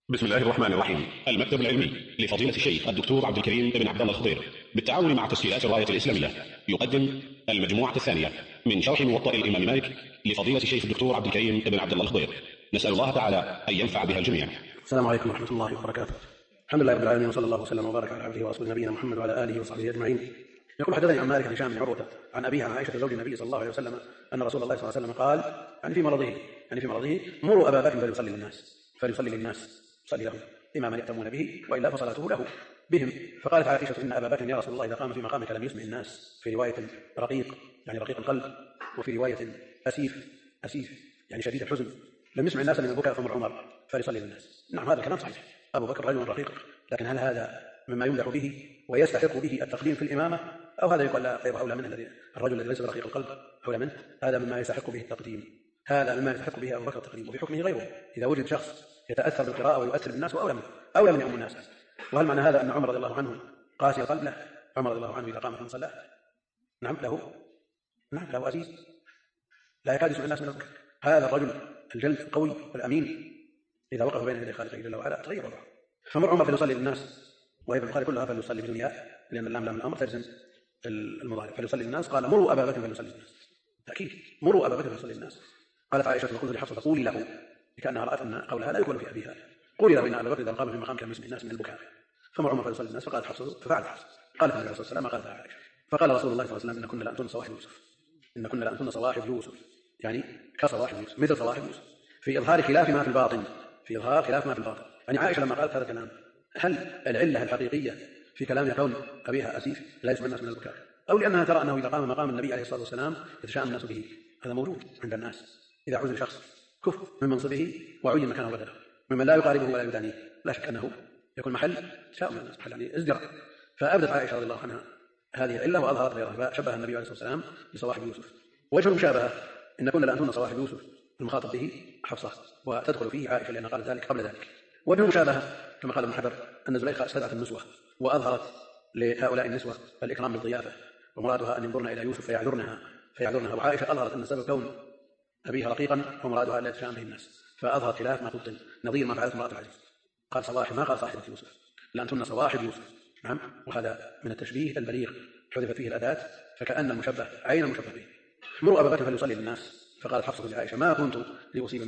بسم الله الرحمن الرحيم. المكتب العلمي لفضيلة الشيخ الدكتور عبد الكريم بن عبد الله الخضير بالتعاون مع تسجيلات الراية الإسلامية يقدم المجموعة الثانية من شرح موطأ الإمام مالك لفضيلة الشيخ الدكتور عبد الكريم بن عبد الله الخضير. نسأل الله تعالى أن ينفع بها الجميع. السلام عليكم ورحمة الله وبركاته. الحمد لله رب العالمين، وصلى الله وسلم وبارك على عبده ورسوله نبينا محمد وعلى آله وصحبه أجمعين. يقول حدثني عن مالك عن هشام بن عروة عن أبيه عن عائشة زوج النبي صلى الله عليه وسلم أن رسول الله صلى الله عليه وسلم قال في مرضه مروا أبا بكر فليصلي للناس صلي لهم إماما يأتمون به وإلا فصلاته له بهم. فقالت عائشة إن أبا بكر يا رسول الله إذا قام في مقامك لم يسمع الناس، في رواية رقيق يعني رقيق القلب، وفي رواية أسيف يعني شديد الحزن، لم يسمع الناس من البكاء فمر عمر فليصلي للناس. نعم، هذا الكلام صحيح، أبو بكر رجل رقيق، لكن هل هذا مما يمدح به ويستحق به التقديم في الإمامة، أو هذا يقال لا غير أولى منه، الرجل الذي ليس برقيق القلب أولى منه؟ هذا مما يستحق به التقديم، هذا مما يستحق به أبو بكر التقديم، وفي حكمه غيره إذا وجد شخص يتأثر بالقراءة ويؤثر بالناس وأولى من يؤم الناس. وهل معنى هذا أن عمر رضي الله عنه قاسي القلب؟ لا، عمر رضي الله عنه إذا قام في صلاة نعم له أزيز لا يكاد يسمع الناس من البكاء. هذا الرجل الجلد القوي والأمين إذا وقف بين يدي خالقه جل وعلا تغير وضعه. فمر عمر فليصلي للناس، وهي في البخاري كلها فليصلي بدون ياء، لأن اللام لام الأمر تجزم المضارع. فليصلي للناس، قال مروا أبا بكر فليصلي للناس، تأكيد مروا أبا بكر فليصلي للناس. قالت عائشة فقلت لحفصة قولي له، لكأنها رأت أن قولها لا يكون في أبيها، قولي له إن أبا بكر إذا قام في مقام كان يسمع الناس من البكاء. فمر عمر فليصلي للناس، فقالت حفصة ففعلت حفصة. قالت النبي عليه الصلاة والسلام قالت عائشة، فقال رسول الله صلى الله عليه وسلم إن كنا لأنتن صواحب يوسف، يعني كصواحب يوسف، مثل صواحب يوسف، في إظهار خلاف ما في الباطن، يعني عائشة لما قالت هذا الكلام، هل العلة الحقيقية في كلام كون أبيها أسيف لا يسمع الناس من البكاء، أو لأنها ترى أنه إذا قام مقام النبي عليه الصلاة والسلام يتشاءم الناس به؟ هذا موجود عند الناس، إذا عزل شخص كف من منصبه وعين مكانه بدله ممن لا يقاربه ولا يدانيه، لا شك أنه يكون محل تشاؤم الناس، محل يعني ازدراء. فأبدت عائشة رضي الله عنها هذه العلة وأظهرت غيرها، فشبه النبي عليه الصلاة والسلام بصواحب يوسف. وجه المشابهة إن كنا لأنتن صواحب يوسف المخاطب به حفصة، وتدخل فيه عائشة لأنها قالت ذلك قبل ذلك. وجه المشابهة كما قال ابن حجر أن زليخة استدعت النسوة وأظهرت لهؤلاء النسوة الإكرام بالضيافة، ومرادها أن ينظرن إلى يوسف فيعذرنها، وعائشة أظهرت أن سبب كون أبيها رقيقا ومرادها ألا يتشاءم به الناس، فأظهرت خلاف ما تبطن نظير ما فعلت امرأة العزيز، قال صواحب ما قال صاحبة يوسف، لأنتن صواحب يوسف. نعم، وهذا من التشبيه البليغ حذفت فيه الأداة فكأن المشبه عين المشبه به. مروا أبا بكر فليصلي للناس، فقالت حفصة لعائشة ما كنت لأصيب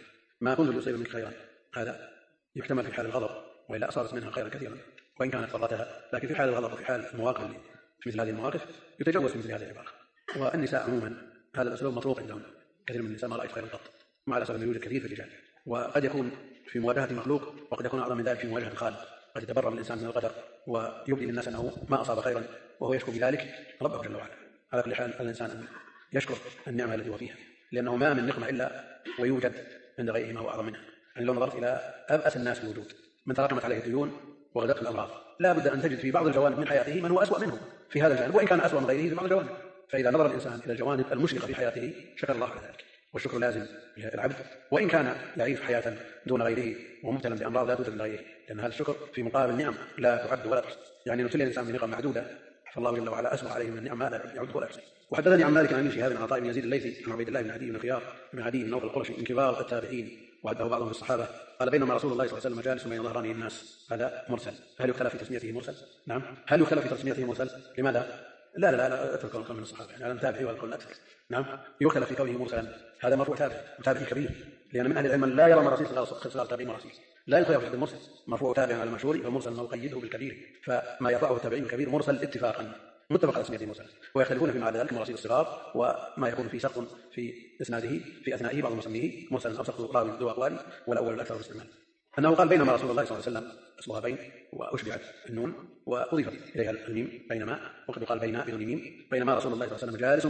منك خيرا. هذا يحتمل في حال الغضب، وإلا أصابت منها خيرا كثيرا وإن كانت فرتها، لكن في حال الغضب وفي حال المواقف في مثل هذه المواقف يتجوز في مثل هذه العبارة. والنساء عموما هذا الأسلوب مطروق عندهم، كثير من النساء ما رأيت خيرا قط، مع الأسف يوجد كثير في الرجال، وقد يكون في مواجهة مخلوق، وقد يكون أعظم من ذلك في مواجهة الخالق. قد يتبرأ الإنسان من القدر ويبدي للناس أنه ما أصاب خيرا وهو يشكو بذلك ربه جل وعلا. على كل حال الإنسان أن يشكر النعمة التي هو فيها، لأنه ما من نقمة إلا ويوجد عند غيره ما هو أعظم منها. يعني لو نظرت إلى أبأس الناس في الوجود، من تراكمت عليه الديون وغدته الأمراض، لا بد أن تجد في بعض الجوانب من حياته من هو أسوأ منه في هذا الجانب، وإن كان أسوأ من غيره في بعض الجوانب. فإذا نظر الإنسان إلى الجوانب المشرقة في حياته شكر الله على ذلك، والشكر لازم للعبد وإن كان يعيش حياة دون غيره ومبتلا بأمراض لا توجد لغيره، لأن هذا الشكر في مقابل نعم لا تعد ولا تحصى. يعني نبتلي الإنسان بنقم معدودة فالله جل وعلا أسبغ عليه من النعم ما لا يعد ولا يحصى. وحدثني عن مالك عن شهاب بن عطاء بن يزيد الليثي عن عبيد الله بن عدي بن خيار بن عدي بن نوف القرشي من كبار التابعين وعده بعضهم في الصحابة، قال بينما رسول الله صلى الله عليه وسلم جالس بين ظهراني الناس. هذا مرسل، هل يختلف في تسميته مرسل؟ نعم، هل يختلف في تسميته مرسل؟ لماذا؟ لا اترك القول من الصحابة، يعني أنا تابعي والقول أكثر. نعم، يختلف في كونه مرسلا، هذا مرفوع تابعي كبير، لأن من أهل العلم لا يرى مراسيل صغار تابعين مراسيل، لا يخير في المرسل، مرفوع تابع على المشهور، فمرسل ما يقيده بالكبير، فما يرفعه التابعين الكبير مرسل اتفاقا متفق على تسميته مرسل. ويختلفون فيما عدا ذلك مراسيل الصغار وما يكون فيه سقط في إسناده في أثنائه بعض مسميه مرسلا أو سقط راوي ذو أقوال، والأول الأكثر في الاستعمال. أنه قال بينما رسول الله صلى الله عليه وسلم أصلها بين وأشبعت النون وأضيفت إليها الميم بينما، وقد قال بين بدون ميم، بينما رسول الله صلى الله عليه وسلم جالس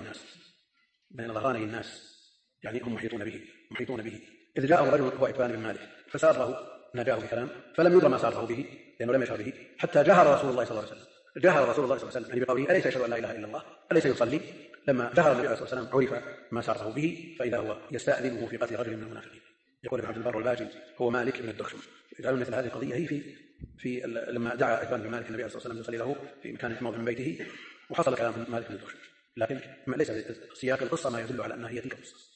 بين ظهراني الناس، يعني هم محيطون به إذ جاءه رجل هو إتبان بن مالك فساره نجاه بكلام فلم يدر ما ساره به، لأنه لم يشعر به حتى جهر رسول الله صلى الله عليه وسلم يعني بقوله أليس يشهد أن لا إله إلا الله، أليس يصلي. لما جهر النبي عليه الصلاة والسلام عرف ما ساره به، فإذا هو يستأذنه في قتل رجل من المنافقين. يقول ابن عبد البر والباجي هو مالك بن الدخشم. يجعلون مثل هذه القضية هي في لما دعا إتبان بن مالك النبي عليه الصلاة والسلام يصلي له في مكان في موضع من بيته، وحصل كلام مالك بن الدخشم، لكن ليس سياق القصة ما يدل على أنها هي تلك القصة.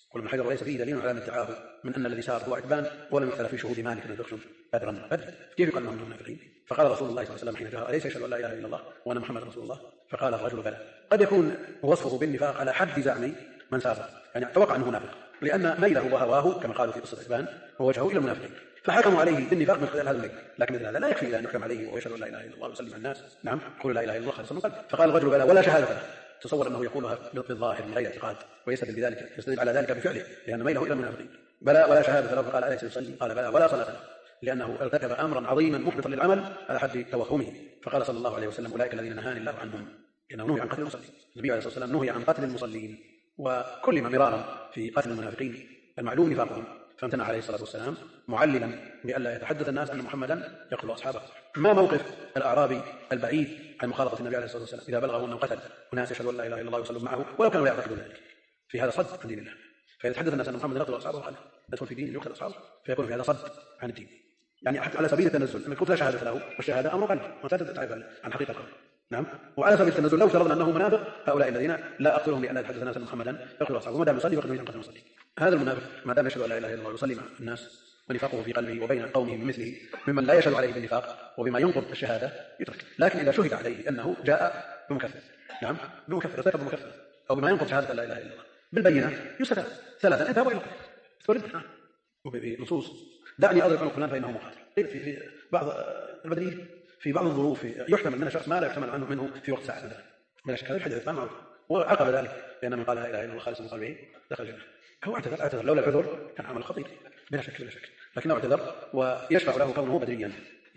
يقول ابن حجر: وليس فيه دليل على ادعاه من ان الذي سار هو عتبان ولم يختلف في شهود مالك بن دخشم بدرا. كيف يقال انهم منافقين؟ فقال رسول الله صلى الله عليه وسلم حين جاء: اليس يشهد ان لا اله الا الله وان محمد رسول الله؟ فقال الرجل: بلى. قد يكون وصفه بالنفاق على حد زعم من سار، يعني اتوقع انه منافق، لان ميله وهواه كما قالوا في قصه عتبان هو وجهه الى المنافقين، فحكموا عليه بالنفاق من خلال هذا الميل. لكن مثل هذا لا يكفي الى ان يحكم عليه ويشهد ان لا اله الا الله ويسلم على الناس. نعم، يقول لا اله الا الله خالصا من قلبه. فقال الرجل: بلى ولا شهاده له. تصور انه يقولها بالظاهر من غير اعتقاد ويستدل على ذلك بفعله لان ميله الى المنافقين. بلى ولا شهاده له. فقال: اليس يصلي؟ قال: بلى ولا صلاه له، لانه ارتكب امرا عظيما محبطا للعمل على حد توهمه. فقال صلى الله عليه وسلم: اولئك الذين نهاني الله عنهم، لانه نهي عن قتل المصلين. النبي عليه الصلاه والسلام نهي عن قتل المصلين وكلم مرارا في قتل المنافقين المعلوم نفاقهم، فامتنع عليه الصلاه والسلام معللا بألا يتحدث الناس ان محمدا يقتل اصحابه. ما موقف الاعرابي البعيد عن مخالطه النبي عليه الصلاه والسلام اذا بلغه انه قتل وناس يشهدون لا اله الا الله ويصلون معه ولو كانوا لا يعتقدون ذلك؟ في هذا صد عن دين الله. فاذا تحدث الناس ان محمدا يقتل اصحابه قال يدخل في دين يقتل اصحابه، فيكون في هذا صد عن الدين، يعني على سبيل التنزل انك قلت لا شهاده له، والشهاده امر قلبي ولا تعرف عن حقيقه القلب. نعم، وعلى سبيل التنزل لو فرضنا انه منافق هؤلاء الذين لا اقتلهم لان يتحدث الناس ان محمدا يقتل اصحابه، ما دام يصلي فقد قتل المصلي. هذا المنافق ما دام يشهد ان لا اله الا الله ويصلي مع الناس ونفاقه في قلبه وبين قومه بمثله ممن لا يشهد عليه بالنفاق وبما ينقض الشهاده يترك. لكن اذا شهد عليه انه جاء بمكفر، نعم بمكفر، ارتكب بمكفر او بما ينقض شهاده لا اله الا الله بالبينه، يستتاب ثلاثا: اذهب والى تورد وفي نصوص دعني اضرب عنق فلان فانه مقاتل. في بعض البدريين في بعض الظروف يحتمل من شخص ما لا يحتمل عنه منه في وقت ساعه مثلا، بلا شك هذا الحديث معروف، وعقب ذلك بان من قال لا اله الا الله خالصا من قلبه دخل الجنه. هو اعتذر لولا العذر كان عمل خطير بلا شك، لكنه اعتذر ويشفع له كونه بدريا،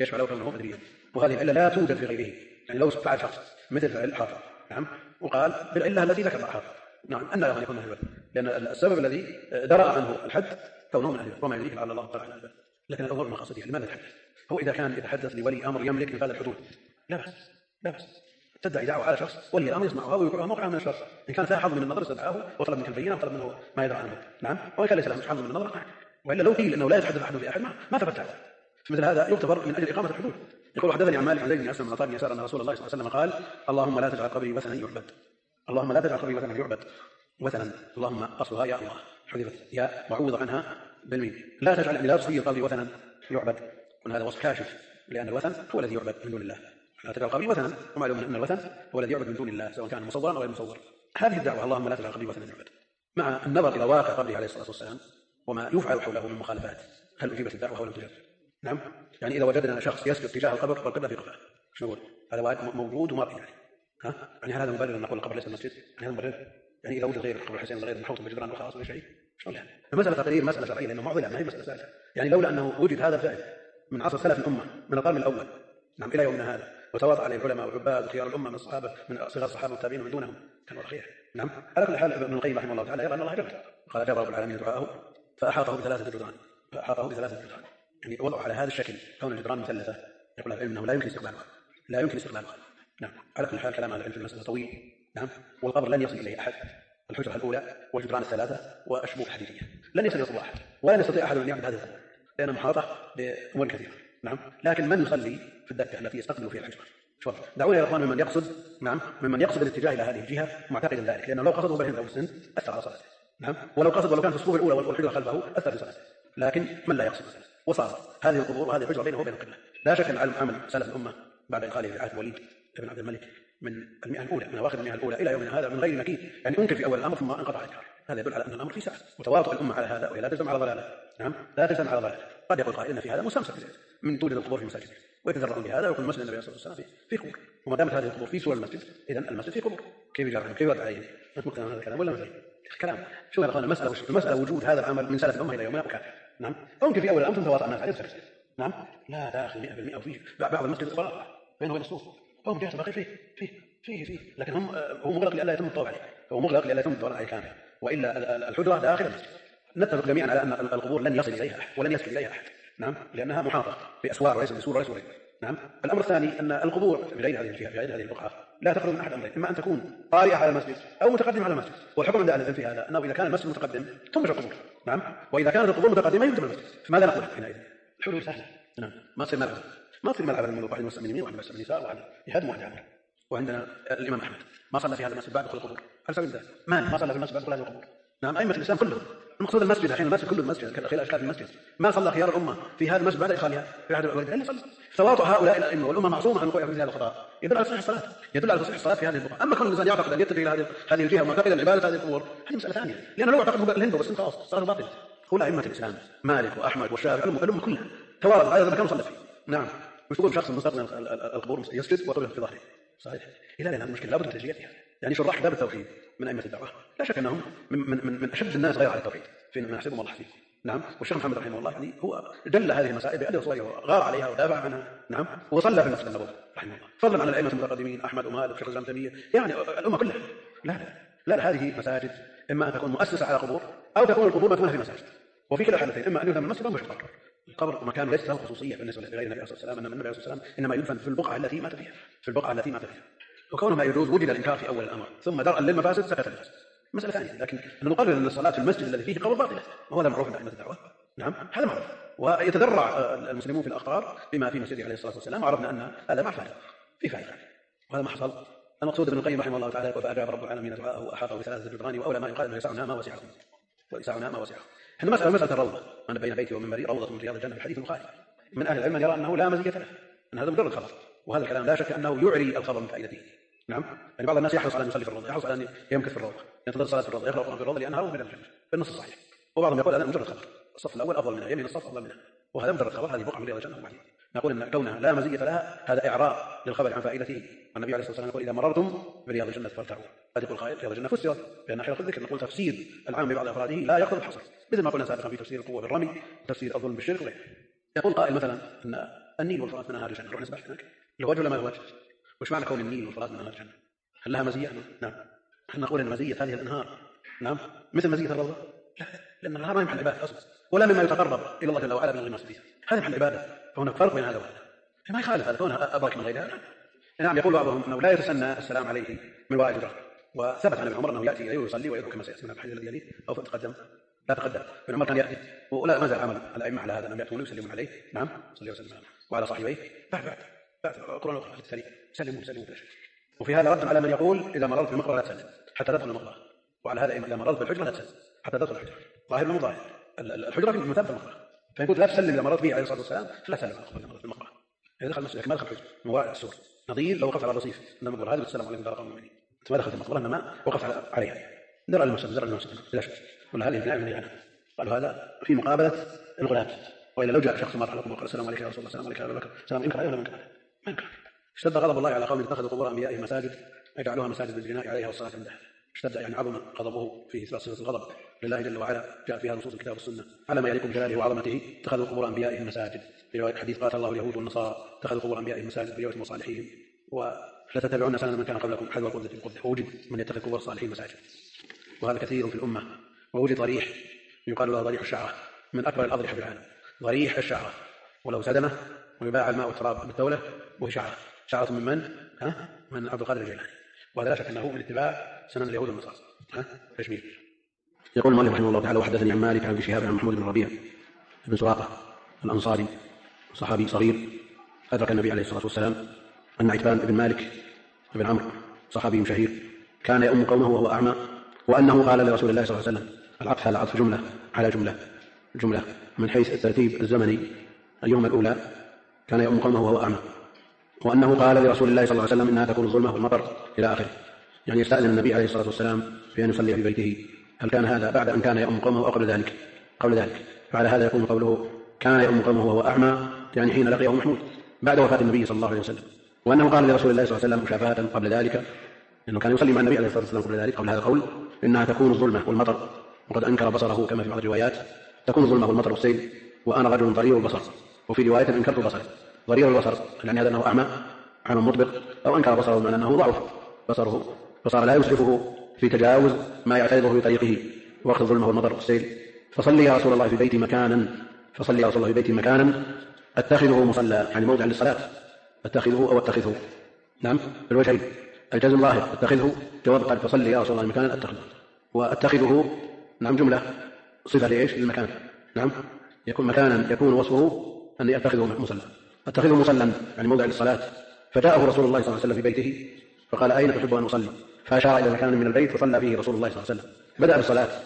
وهذه العله لا توجد في غيره. يعني لو فعل شخص مثل فعل حافظ، نعم، وقال بالعله التي ذكر حافظ، نعم، ان له ان يكون من اهل البدر، لان السبب الذي درأ عنه الحد كونه من اهل البدر، وما يدريك لعل الله تعالى على البدر. لكن الامور من خاصته، لماذا يتحدث؟ هو اذا كان يتحدث لولي امر يملك انفاذ الحدود لا بأس تدعي دعوه على شخص ولي الامر يسمعها ويوقعها موقعا من الشر، ان كان له حظ من النظر استدعاه وطلب منك البينه وطلب منه ما يدرى عنه، نعم، وان كان ليس له حظ من النظر، والا لو قيل انه لا يتحدث احد باحد ما ثبت هذا. مثل هذا يغتفر من اجل اقامه الحدود. يقول: حدثني عن مالك عن زيد بن اسلم بن عطاء بن يسار ان رسول الله صلى الله عليه وسلم قال: اللهم لا تجعل قبري وثنا يعبد. اللهم لا تجعل قبري وثنا يعبد. وثنا اللهم اصلها يا الله، حذفت يا وعوض عنها بالميم. لا تجعل يعني لا تصير قبري وثنا يعبد، وان هذا وصف كاشف، لان الوثن هو الذي يعبد من دون الله. لا تجعل قبري وثنا، ومعلوم ان الوثن هو الذي يعبد من دون الله سواء كان مصورا او غير مصور. هذه الدعوه اللهم لا تجعل قبري وثنا يعبد، مع النظر الى واقع قبره عليه الصلاه والسلام وما يفعل حوله من مخالفات، هل اجيبت الدعوه او لم تجب؟ نعم، يعني اذا وجدنا شخص يسجد تجاه القبر والقبله في قبره، شو نقول؟ هذا موجود وما يعني يعني هذا مبرر ان نقول القبر ليس المسجد؟ يعني هذا مبرر؟ يعني اذا وجد غير القبر الحسين غير المحوط بجدران وخلاص ولا شيء؟ شلون يعني؟ المساله تقرير مساله شرعيه لانه معضله، ما هي مساله سهله. يعني لولا انه وجد هذا الفعل من عصر سلف الامه من القرن الاول، نعم، الى يومنا هذا، وتواطأ عليه العلماء والعباد وخيار الامه من الصحابه من صغار الصحابه والتابعين ومن دونهم، كان هو خير. نعم، على كل حال ابن القيم رحمه الله تعالى يرى ان الله جبر، قال: جبر رب العالمين دعاءه فاحاطه بثلاثه جدران، يعني وضعه على هذا الشكل، كون الجدران مثلثه، يقول العلم انه لا يمكن استقبالها. نعم، على كل حال كلام العلم في المساله طويل. نعم، والقبر لن يصل اليه احد، الحجره الاولى والجدران الثلاثه واشبوك حديديه لن يصل احد، ولن يستطيع احد ان يعبد هذا الثلاث لانها محاطه بامور كثيره. نعم، لكن من يصلي في الدكه التي يستقبل فيها الحجره؟ دعونا يا اخوان ممن يقصد الاتجاه الى هذه الجهه معتقدا ذلك، لانه لو قصده بالهند او السند اثر على صلاته. نعم، ولو كان في الصفوف الاولى والحجره خلفه اثر في صلاته. لكن من لا يقصد وصار هذه القبور وهذه الحجره بينه وبين القبله. لا شك ان عمل سلف الامه بعد انقاذه في عهد الوليد بن عبد الملك من المئه الاولى، من اواخر المئه الاولى الى يومنا هذا من غير نكير، يعني انكر في اول الامر ثم انقطع عنه. هذا يدل على ان الامر في سعه وتواطؤ الامه على هذا، وهي لا تجزم على ضلاله. نعم، لا تجزم على ضلاله. قد يقول قائل ان في هذا مستمسك من توجد القبور في المساجد ويتذرعون بهذا، ويكون مسجد النبي صلى الله عليه وسلم في قبور، وما دامت هذه القبور في سور المسجد اذا المسجد في قبور. كيف يجرى؟ كيف يرد عليه؟ انت مقتنع هذا الكلام ولا مثل كلام؟ شو يا اخوان، المساله وجود هذا العمل من سلف الامه الى يومنا وكان. نعم، ممكن في اول الامر تواطأ الناس عليه بسكت. نعم، لا داخل 100% وفيه بعض المسجد فراغ بينه وبين الصوف، هم جهه باقي فيه، لكن هو مغلق لالا يتم الطوف عليه، هو مغلق لالا يتم الطوف عليه كامل، والا الحجره داخل المسجد. نتفق جميعا على ان القبور لن يصل اليها احد ولن يسكن اليها احد. نعم، لانها محاطه باسوار وليس بسور وليس بغير. نعم، الامر الثاني ان القبور في غير هذه الجهه في غير هذه البقعه لا تخرج من احد امرين: اما ان تكون طارئه على المسجد او متقدمه على المسجد، والحكم عند اهل العلم في هذا انه اذا كان المسجد متقدم تنبش القبور. نعم، واذا كانت القبور متقدمه يهدم المسجد. فماذا نقول حينئذ؟ الحلول سهله. نعم، ما تصير ملعب من واحد يمس من يمين وواحد يمس من يسار وواحد يهدم وواحد يعمر. وعندنا الامام احمد ما صلى في هذا المسجد بعد دخول القبور على سبيل المثال، ما صلى في المسجد بعد دخول هذه القبور، نعم أئمة الإسلام كلهم. المقصود المسجد، الحين المسجد كله المسجد خلال أشكال المسجد، ما صلى خيار الأمة في هذا المسجد بعد إدخالها في عهد الوالدين إلا صلى. تواطؤ هؤلاء الأئمة والأمة معصومة عن وقوع في هذا الخطأ يدل على تصحيح الصلاة، يدل على تصحيح الصلاة في هذه البقعة. أما كل إنسان يعتقد أن يتجه إلى هذه الجهة معتقدا عبادة هذه الأمور هذه مسألة ثانية، لأنه لو اعتقد الهند بس خلاص صار باطل. هؤلاء أئمة الإسلام مالك وأحمد والشافعي الأمة كلها توارد على هذا المكان وصلى فيه. نعم، مش تقول شخص مستقبل القبور يسجد وطبع في ظهره صحيح. إلى هذه المشكلة لابد من تجليتها. يعني شراح باب التوحيد من أئمة الدعوة لا شك أنهم من أشد الناس غير على التوحيد في ما يحسبهم الله فيه. نعم، والشيخ محمد رحمه الله يعني هو جل هذه المسائل بأدب صورها وغار عليها ودافع عنها. نعم، وصلى في المسجد النبوي رحمه الله، فضلا عن الأئمة المتقدمين أحمد ومالك وشيخ الإسلام تيمية، يعني الأمة كلها. لا هذه مساجد إما أن تكون مؤسسة على قبور أو تكون القبور مدفونة في مساجد، وفي كلا الحالتين إما أن يدفن المسجد أو مش القبر مكان ليس له خصوصية بالنسبة لغير النبي عليه الصلاة والسلام، إنما النبي عليه الصلاة والسلام إنما يدفن في البقعة التي مات فيها، وكونه ما يجوز وجد الإنكار في أول الأمر ثم درءا للمفاسد سكت الناس مسألة ثانية. لكن نقرر أن الصلاة في المسجد الذي فيه قبر باطلة وهذا معروف عند أئمة الدعوة. نعم، هذا معروف، ويتدرع المسلمون في الأقطار بما في مسجده عليه الصلاة والسلام، وعرفنا أن هذا مع فائدة في فائدة، وهذا ما حصل. المقصود ابن القيم رحمه الله تعالى فأجاب رب العالمين دعاءه وأحاطه بثلاثة جدران وأولى ما يقال أنه يسعنا ما وسعه. إحنا مسألة الروضة، أنا بين بيتي ومنبري روضة من رياض الجنة في الحديث البخاري. من أهل العلم يرى أنه لا مزية له، أن هذا مجرد خبر، وهذا الكلام لا شك أنه يعري الخبر من فائدته. نعم، يعني بعض الناس يحرص على أن يصلي في الروضة، يحرص على أن يمكث في الروضة، ينتظر الصلاة في الروضة، يقرأ القرآن في الروضة لأنها روضة من الجنة بالنص الصحيح. وبعضهم يقول هذا مجرد خبر، الصف الأول أفضل منها، يمين الصف أفضل منها، وهذا مجرد خبر، هذه بقعة من رياض الجنة. وبعدين نقول أن كونها لا مزية لها هذا إعراء للخبر عن فائدته. والنبي عليه الصلاة والسلام يقول إذا مررتم برياض الجنة فارتعوا. قد يقول قائل رياض الجنة فسرت بأن حلقة الذكر، نقول تفسير العام ببعض أفراده لا يقتضي الحصر، مثل ما قلنا سابقا في تفسير القوة بالرمي، تفسير الظلم بالشرك وغيره. يقول قائل مثلا أن النيل والفرات من أنهار الجنة، نروح نسبح هناك، له وجه ولا ما له وجه؟ وش معنى كون النيل والفرات من أنهار الجنة؟ هل لها مزية؟ نعم، نحن نقول أن مزية هذه الأنهار نعم مثل مزية الروضة؟ لا، لأن الأنهار ما هي محل عبادة أصلا، ولا مما يتقرب إلى الله جل وعلا بالغماس فيها، هذه محل عبادة، فهناك فرق بين هذا وهذا، ما يخالف هذا كونها أبرك من غيرها. نعم، يقول بعضهم أنه لا يتسنى السلام عليه من وراء جدار، وثبت عن ابن عمر أنه يأتي إليه ويصلي ويدعو كما سيأتي من الحديث الذي يليه أو تقدم ابن عمر كان يأتي، ولا ما زال عمل الأئمة على هذا أنهم يأتون ويسلمون عليه. نعم، صلى الله عليه وسلم وعلى صاحبيه بعد القرآن الأخرى في الثاني سلموا بلا شك. وفي هذا رد على من يقول إذا مررت بالمقبرة لا تسلم حتى تدخل المقبرة، وعلى هذا إذا مررت بالحجرة لا تسلم حتى تدخل الحجرة، ظاهر من ظاهر الحجرة في مثابة المقبرة، فإن كنت لا تسلم إذا مررت به عليه الصلاة والسلام فلا تسلم إذا مررت بالمقبرة. إذا دخل المسجد ما دخل الحجرة من وراء السور نظير لو وقفت على الرصيف إنما المقبرة هذه السلام عليكم دار قوم مؤمنين، ما دخلت المقبرة إنما وقفت عليها درع المسجد بلا شك، ولا هذه بناء من عنها. قالوا هذا في مقابلة الغلاة، وإلا لو جاء شخص مر على القبور السلام عليك يا رسول الله السلام عليك يا أبا بكر السلام إنكر عليه ولا منكر؟ ما ينكر. اشتد غضب الله على قوم اتخذوا قبور أنبيائهم مساجد يجعلوها مساجد بالبناء عليها والصلاة عنده. اشتد يعني عظم غضبه في إثبات صفة الغضب لله جل وعلا، جاء فيها نصوص الكتاب والسنة على ما يليق بجلاله وعظمته. اتخذوا قبور أنبيائهم مساجد، في رواية حديث قاتل الله اليهود والنصارى اتخذوا قبور أنبيائهم مساجد في رواية مصالحهم، ولتتبعون سنن من كان قبلكم حذو القذة بالقذة. ووجد من يتخذ قبور الصالحين مساجد، وهذا كثير في الأمة. ووجد ضريح يقال له ضريح الشعرة، من أكبر الأضرحة في العالم، ضريح الشعرة، وله سدمة ويباع الماء والتراب بالدولة، وهي شعرة من عبد القادر الجيلاني، وهذا لا شك أنه من اتباع سنن اليهود والنصارى. تشميل. يقول المؤلف رحمه الله تعالى وحدثني عن مالك عن ابن شهاب عن محمود بن ربيع بن سراقة الأنصاري صحابي صغير أدرك النبي عليه الصلاة والسلام أن عتبان بن مالك بن عمرو صحابي شهير كان يؤم قومه وهو أعمى، وأنه قال لرسول الله صلى الله عليه وسلم، العطف على عطف جملة على جملة من حيث الترتيب الزمني، أيهما الأولى؟ كان يؤم قومه وهو أعمى، وأنه قال لرسول الله صلى الله عليه وسلم إنها تكون الظلمة والمطر إلى آخره، يعني يستأذن النبي عليه الصلاة والسلام في أن يصلي في بيته. هل كان هذا بعد أن كان يؤم قومه أو قبل ذلك؟ فعلى هذا يكون قوله كان يؤم قومه وهو أعمى يعني حين لقيه محمود بعد وفاة النبي صلى الله عليه وسلم، وأنه قال لرسول الله صلى الله عليه وسلم مشافهة قبل ذلك، لأنه كان يصلي مع النبي عليه الصلاة والسلام قبل ذلك، قبل هذا القول إنها تكون الظلمة والمطر، وقد أنكر بصره كما في بعض الروايات تكون الظلمة والمطر والسيل، وأنا رجل ضرير البصر، وفي رواية أنكرت بصري. ضرير البصر يعني هذا أنه أعمى مطبق، أو أنكر بصره بمعنى أنه ضعف بصره فصار لا يسعفه في تجاوز ما يعترضه في طريقه وقت الظلمة والمطر والسيل. فصلي يا رسول الله في بيتي مكانا أتخذه مصلى، يعني موضع للصلاة، أتخذه نعم بالوجهين، الجزم ظاهر أتخذه جواب قال فصلي يا رسول الله مكانا أتخذه، وأتخذه نعم جملة صفة لإيش؟ للمكان. نعم يكون مكانا يكون وصفه أني أتخذه مصلى يعني موضع للصلاة. فجاءه رسول الله صلى الله عليه وسلم في بيته فقال أين تحب أن أصلي؟ فأشار إلى مكان من البيت فصلى فيه رسول الله صلى الله عليه وسلم. بدأ بالصلاة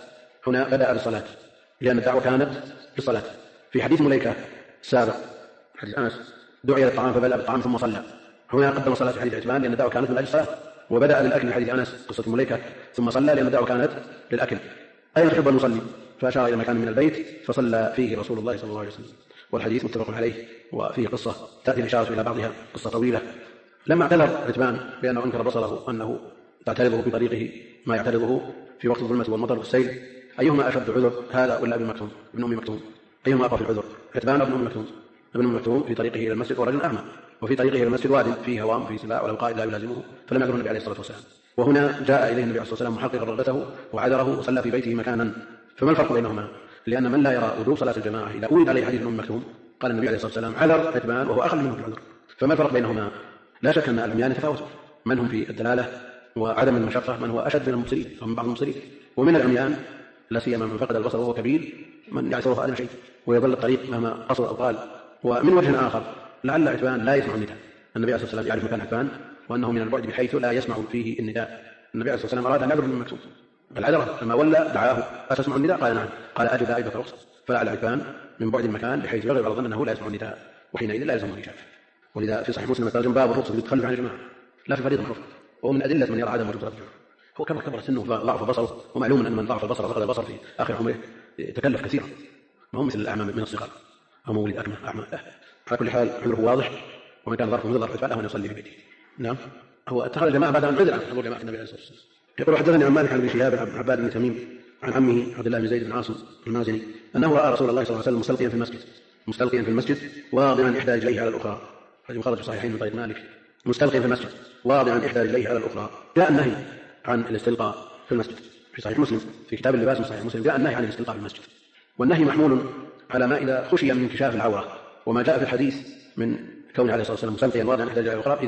هنا بدأ بالصلاة لأن الدعوة كانت بالصلاة. في حديث مليكة السابق حديث أنس دعي للطعام فبدأ بالطعام ثم صلى، هنا قدم الصلاة في حديث عثمان لأن الدعوة كانت من أجل الصلاة، وبدأ بالأكل في حديث أنس قصة مليكة ثم صلى لأن الدعوة كانت للأكل. أين تحب أن نصلي؟ فأشار إلى مكان من البيت فصلى فيه رسول الله صلى الله عليه وسلم، والحديث متفق عليه وفيه قصة تأتي الإشارة إلى بعضها قصة طويلة. لما اعتذر عثمان بأنه أنكر بصره أنه تعترضه في طريقه ما يعترضه في وقت الظلمة والمطر والسيل، أيهما أشد عذر هذا ولا ابن أم مكتوم؟ أيهما أقوى في العذر؟ عثمان أو ابن أم مكتوم؟ ابن أم مكتوم في طريقه إلى المسجد ورجل أعمى، وفي طريقه إلى المسجد واد فيه هوام فيه سباع ولو قائد لا يلازمه فلم يأذن النبي عليه الصلاة والسلام. وهنا جاء إليه النبي عليه الصلاة والسلام محققا رغبته وعذره وصلى في بيته مكانا. فما الفرق بينهما؟ لأن من لا يرى وجوب صلاة الجماعة إذا أورد عليه حديث ابن أم مكتوم قال النبي عليه الصلاة والسلام عذر عثمان وهو أقل منه في العذر. فما الفرق بينهما؟ لا شك أن العميان يتفاوتون، من هم في الدلالة وعدم المشقة من هو أشد من المبصرين أو من بعض المبصرين، ومن العميان لا سيما من فقد البصر وهو كبير من يعثره أدنى شيء ويظل الطريق مهما قصر أو طال. ومن وجه آخر لعل عثمان لا يسمع النداء، النبي عليه الصلاة والسلام يعرف مكان عثمان وأنه من البعد بحيث لا يسمع فيه النداء. النبي عليه الصلاة والسلام أراد أن يعذر من المكتوب بل عذره لما ولى دعاه أتسمع النداء؟ قال نعم. قال أجد داعبك رخصة، فلعل عثمان من بعد المكان بحيث يغلب على ظن أنه لا يسمع النداء وحينئذ لا يلزمه الإجابة. ولذا في صحيح مسلم ترجم باب الرخصة بالتخلف عن الجماعة لا في فريضة الرفض، وهو من أدلة من يرى عدم وجوب صلاة الجمعة. هو كبر سنه ضعف بصره، ومعلوم أن من ضعف البصر فقد البصر في آخر عمره تكلف كثيرا، ما هو مثل الأعمى من الصغر أو مولد أعمى لا. على كل حال عذره واضح، ومن كان ظرفه مثل ظرف عثمان أن يصلي في بيته. نعم هو اتخذ الجماعة بعد أن عذر عن حضور جماعة النبي عليه الصلاة والسلام. يقول حدثني عن مالك عن ابن شهاب عن عباد بن تميم عن عمه عبد الله بن زيد بن عاصم المازني أنه رأى رسول الله صلى الله عليه وسلم مستلقيا في المسجد واضعا إحدى رجليه على الأخرى، هذا مخرج في الصحيحين من طريق مالك، مستلقيا في المسجد واضعا إحدى رجليه على الأخرى. جاء النهي عن الاستلقاء في المسجد في صحيح مسلم، في كتاب اللباس من صحيح مسلم جاء النهي عن الاستلقاء في المسجد، والنهي محمول على ما إذا خشي من انكشاف العورة، وما جاء في الحديث من كون عليه الصلاة والسلام مستلقيا واضعا إحدى رجليه على الأخرى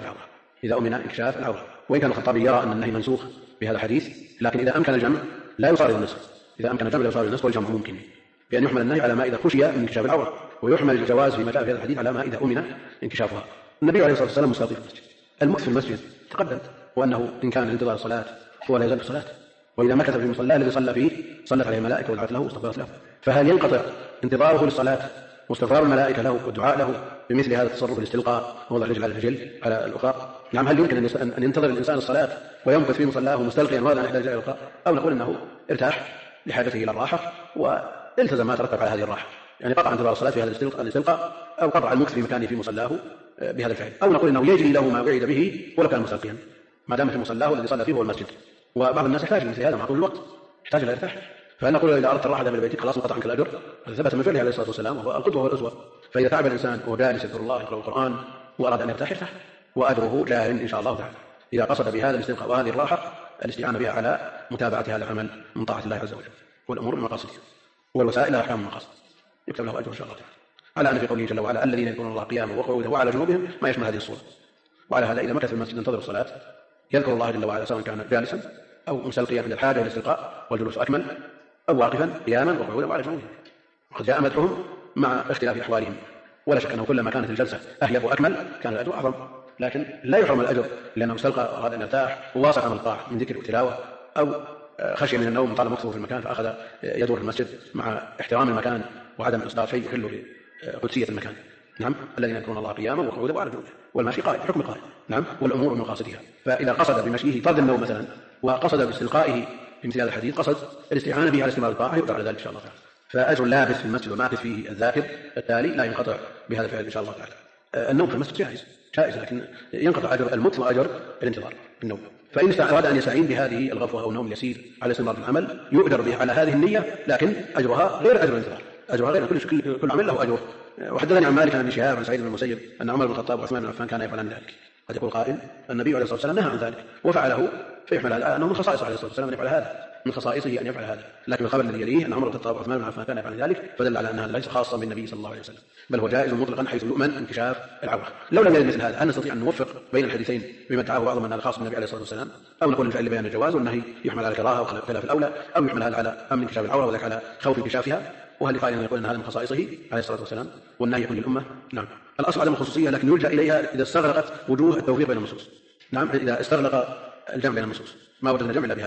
إذا أمن انكشاف العورة. وإن كان الخطابي يرى أن النهي منسوخ بهذا الحديث، لكن إذا أمكن الجمع لا يصار إلى النسخ، إذا أمكن الجمع لا يصار إلى النسخ، والجمع ممكن بأن يحمل النهي على ما إذا خشي من انكشاف العورة، ويحمل الجواز فيما جاء في هذا الحديث على ما إذا أمن انكشافها. النبي عليه الصلاة والسلام مستلقي في المسجد، المكث في المسجد تقدم، وأنه إن كان انتظار الصلاة هو لا يزال الصلاة، وإذا مكث في المصلى الذي صلى فيه صلت عليه الملائكة ودعت له واستغفرت له، فهل ينقطع انتظاره للصلاة واستغفار الملائكة له والدعاء له بمثل هذا التصرف الاستلقاء ووضع الرجل على الرجل على الأخرى؟ نعم، هل يمكن أن ينتظر الإنسان الصلاة ويمكث في مصلاه مستلقيا واضعا إحدى رجليه على الأخرى، أو نقول أنه ارتاح لحاجته إلى الراحة والتزم ما ترتب على هذه الراحة، يعني قطع انتظار الصلاة في هذا الاستلقاء أو قطع المكث في مكانه في مصلاه بهذا الفعل، أو نقول أنه يجري له ما وعد به ولو كان مستلقيا ما دام في مصلاه الذي صلى فيه هو المسجد. وبعض الناس يحتاج مثل هذا مع طول الوقت، يحتاج إلى ارتاح، فهل نقول إذا أردت الراحة داخل بيتك خلاص انقطع عنك الأجر؟ هذا ثبت من فعله عليه الصلاة والسلام وهو القدوة والأسوة. فإذا تعب الإنسان وهو جالس يذكر الله يقرأ القرآن وأراد أن يرتاح وأجره جار إن شاء الله تعالى، إذا قصد بهذا الاستلقاء وهذه الراحة الاستعانة بها على متابعة هذا العمل من طاعة الله عز وجل، والأمور بمقاصدها والوسائل لها أحكام المقاصد، يكتب له أجر إن شاء الله تعالى. على أن في قوله جل وعلا الذين يذكرون الله قياما وقعودا وعلى جنوبهم ما يشمل هذه الصورة. وعلى هذا إذا مكث في المسجد ينتظر الصلاة يذكر الله جل وعلا سواء كان جالسا أو مستلقيا عند الحاجة للاستلقاء والجلوس أكمل، أو واقفا قياما وقعودا وعلى جنوبهم، وقد جاء مدحهم مع اختلاف أحوالهم، ولا شك أنه كلما كانت الجلسة أهيب وأكمل كان الأجر أعظم، لكن لا يحرم الأجر لأنه استلقى وأراد أن يرتاح وواصل عمل الطاعة من ذكر وتلاوة، أو خشي من النوم طال مكثه في المكان فأخذ يدور في المسجد مع احترام المكان وعدم إصدار شيء يحل بقدسية المكان. نعم، الذين يذكرون الله قياما وقعودا وعلى جنوبهم، والمشي قائم حكم قائم. نعم، والأمور بمقاصدها. فإذا قصد بمشيه طرد النوم مثلا وقصد باستلقائه في مثل هذا الحديث قصد الاستعانة به على استمرار الطاعة يقدر على ذلك إن شاء الله تعالى. فأجر لابث في المسجد وماكث فيه الذاكر التالي لا ينقطع بهذا الفعل إن شاء الله تعالى. النوم في المسجد جائز، لكن ينقطع أجر المكث وأجر الانتظار بالنوم. فإن أراد أن يستعين بهذه الغفوة أو النوم اليسير على استمرار العمل يؤجر به على هذه النية، لكن أجرها غير أجر الانتظار، أجرها غير كل عمل له أجر. وحدثني عن مالك عن ابن شهاب عن سعيد بن المسيب أن عمر بن الخطاب وعثمان بن عفان كان يفعلان ذلك. قد يقول قائل النبي عليه الصلاة والسلام نهى عن ذلك وفعله، فيحمل هذا أنه من خصائصه عليه الصلاة والسلام أن يفعل هذا، من خصائصه أن يفعل هذا، لكن الخبر الذي يليه أن عمر بن الخطاب وعثمان بن عفان كان يفعل ذلك فدل على أنها ليس خاصة بالنبي صلى الله عليه وسلم، بل هو جائز مطلقا حيث يؤمن انكشاف العورة. لو لم يرد مثل هذا هل نستطيع أن نوفق بين الحديثين بما ادعاه بعضهم أن هذا خاص بالنبي عليه الصلاة والسلام، أو نقول الفعل بيان الجواز والنهي يحمل على الكراهة وخلاف الأولى، أو يحمل هذا على أمن انكشاف العورة وذلك على خوف انكشافها؟ وهل قائل أن يقول أن هذا من خصائصه عليه الصلاة والسلام والنهي يكون للأمة؟ نعم، الأصل عدم الخصوصية، لكن يلجأ إليها إذا استغرقت وجوه التوفيق بين النصوص. نعم، إذا استغرق الجمع بين النصوص ما وجدنا الجمع إلا بهذا،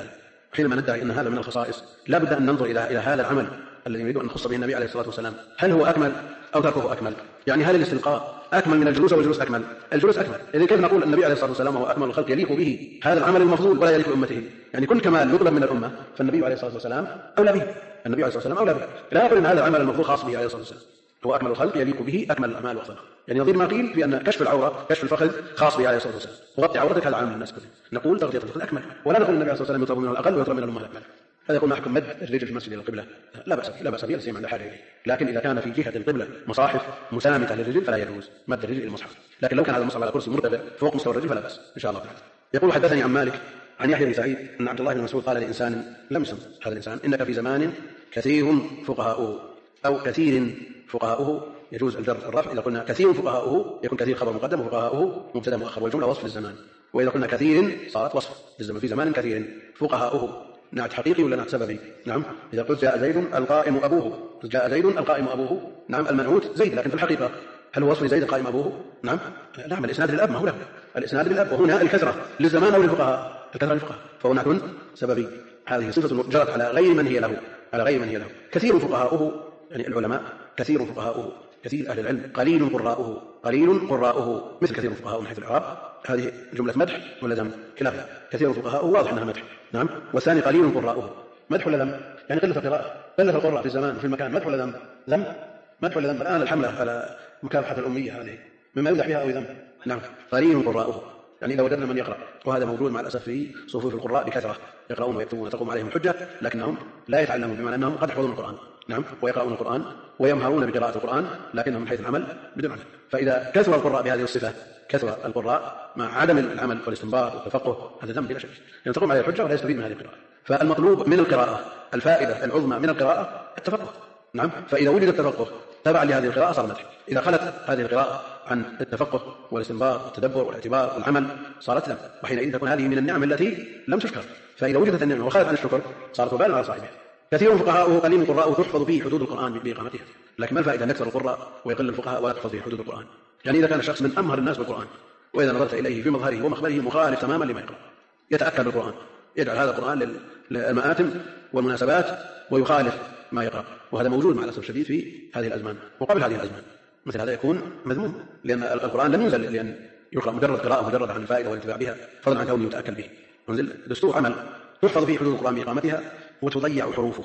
حينما ندعي أن هذا من الخصائص لا بد أن ننظر إلى هذا العمل الذي يريد أن نخص به النبي عليه الصلاة والسلام، هل هو أكمل أو تركه أكمل؟ يعني هل الاستلقاء أكمل من الجلوس أو الجلوس أكمل؟ الجلوس أكمل. إذن كيف نقول النبي عليه الصلاة والسلام هو أكمل الخلق يليق به هذا العمل المفضول ولا يليق بأمته؟ يعني كل كمال يطلب من الأمة فالنبي عليه الصلاة والسلام أولى به. النبي عليه الصلاة والسلام أولى به. لا نقول أن هذا العمل المفضول خاص به عليه الصلاة والسلام، هو أكمل الخلق يليق به أكمل الأعمال وأفضلها. يعني نظير ما قيل في أن كشف العورة كشف الفخذ خاص به عليه الصلاة والسلام، وغطي عورتك هذا عام الناس كله. نقول تغطية الفخذ أكمل، ولا نقول النبي عليه الصلاة والسلام يطلب منه الأقل ويطلب منه الأمة الأكمل. هذا يقول نحكم مد الرجل في المسجد إلى القبلة، لا بأس به لسيما عند حاجة إليه، لكن إذا كان في جهة القبلة مصاحف مسامتة للرجل فلا يجوز مد الرجل إلى المصحف، لكن لو كان هذا المصحف على كرسي مرتفع فوق مستوى الرجل فلا بأس إن شاء الله تعالى. يقول حدثني عن مالك عن يحيى بن سعيد أن عبد الله بن مسعود قال لإنسان لم يسم هذا الإنسان إنك في زمان كثير فقهاؤه أو كثير فقهاؤه، يجوز الجر الرفع. إذا قلنا كثير فقهاؤه يكون كثير خبر مقدم وفقهاؤه مبتدا مؤخر، والجملة وصف للزمان. وإذا قلنا كثير صارت وصف للزمان، في زمان كثير فقهاؤه نعت حقيقي ولا نعت سببي؟ نعم. إذا قلت جاء زيد القائم أبوه، جاء زيد القائم أبوه، نعم المنعوت زيد، لكن في الحقيقة هل هو وصف لزيد القائم أبوه؟ نعم. نعم الإسناد للأب، ما هو له الإسناد للأب، وهنا الكثرة للزمان أو للفقهاء؟ الكثرة للفقهاء، فهو نعت سببي. هذه صفة جرت على غير من هي له، على غير من هي له. كثير فقهاؤه يعني العلماء، كثير فقهاؤه كثير أهل العلم، قليل قراؤه، قليل قراؤه، مثل كثير فقهاؤه من حيث الإعراب. هذه جملة مدح ولا ذم؟ كلاهما. كثير فقهاؤه واضح أنها مدح، نعم. والثاني قليل قراؤه، مدح ولا ذم؟ يعني قلة القراءة، قلة القراء في الزمان وفي المكان، مدح ولا ذم؟ ذم، مدح ولا ذم؟ الآن الحملة على مكافحة الأمية هذه مما يمدح بها أو يذم؟ نعم. قليل قراؤه، يعني إذا وجدنا من يقرأ، وهذا موجود مع الأسف في صفوف القراء بكثرة، يقرؤون ويكتبون وتقوم عليهم الحجة، لكنهم لا يتعلمون، بمعنى أنهم قد يحفظون القرآن، نعم، ويقرؤون القرآن ويمهرون بقراءة القرآن، لكنهم من حيث العمل بدون عمل. فإذا كثر القراء بهذه الصفة، كثر القراء مع عدم العمل والاستنباط والتفقه، هذا ذنب بلا شك، يعني تقوم عليه الحجة ولا يستفيد من هذه القراءة. فالمطلوب من القراءة، الفائدة العظمى من القراءة التفقه، نعم. فإذا وجد التفقه تبع لهذه القراءة صار مدح، إذا خلت هذه القراءة عن التفقه والاستنباط والتدبر والاعتبار والعمل صارت ذنب، وحينئذ تكون هذه من النعم التي لم تشكر. فإذا وجدت النعمة وخلت عن الشكر صارت وبالا على صاحبها. كثير فقهاؤه قليل قراءه تحفظ فيه حدود القرآن بإقامتها، لكن ما الفائدة أن يكثر القراء ويقل الفقهاء ولا تحفظ فيه حدود القرآن؟ يعني إذا كان الشخص من أمهر الناس بالقرآن، وإذا نظرت إليه في مظهره ومخبره مخالف تماما لما يقرأ، يتأكد القرآن، يجعل هذا القرآن للمآتم والمناسبات ويخالف ما يقرأ، وهذا موجود مع الأسف الشديد في هذه الأزمان وقبل هذه الأزمان. مثل هذا يكون مذموم، لأن القرآن لم ينزل لأن يقرأ مجرد قراءة مجرد عن الفائدة والانتفاع بها، فضلا عن كونه يتأكد به. ينزل دستور عمل تحفظ فيه حدود القرآن بإقامتها وتضيع حروفه.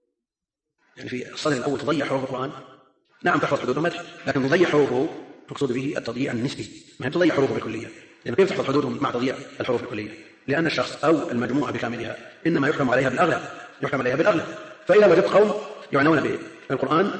يعني في الصدر الأول تضيع حروف القرآن، نعم تحفظ حدود المدح، لكن تضيع حروفه تقصد به التضييع النسبي، ما هي تضيع حروفه بالكلية. يعني كيف تحفظ حدودهم مع تضييع الحروف بالكلية؟ لأن الشخص أو المجموعة بكاملها إنما يحكم عليها بالأغلب، يحكم عليها بالأغلب. فإذا وجدت قوم يعنون بالقرآن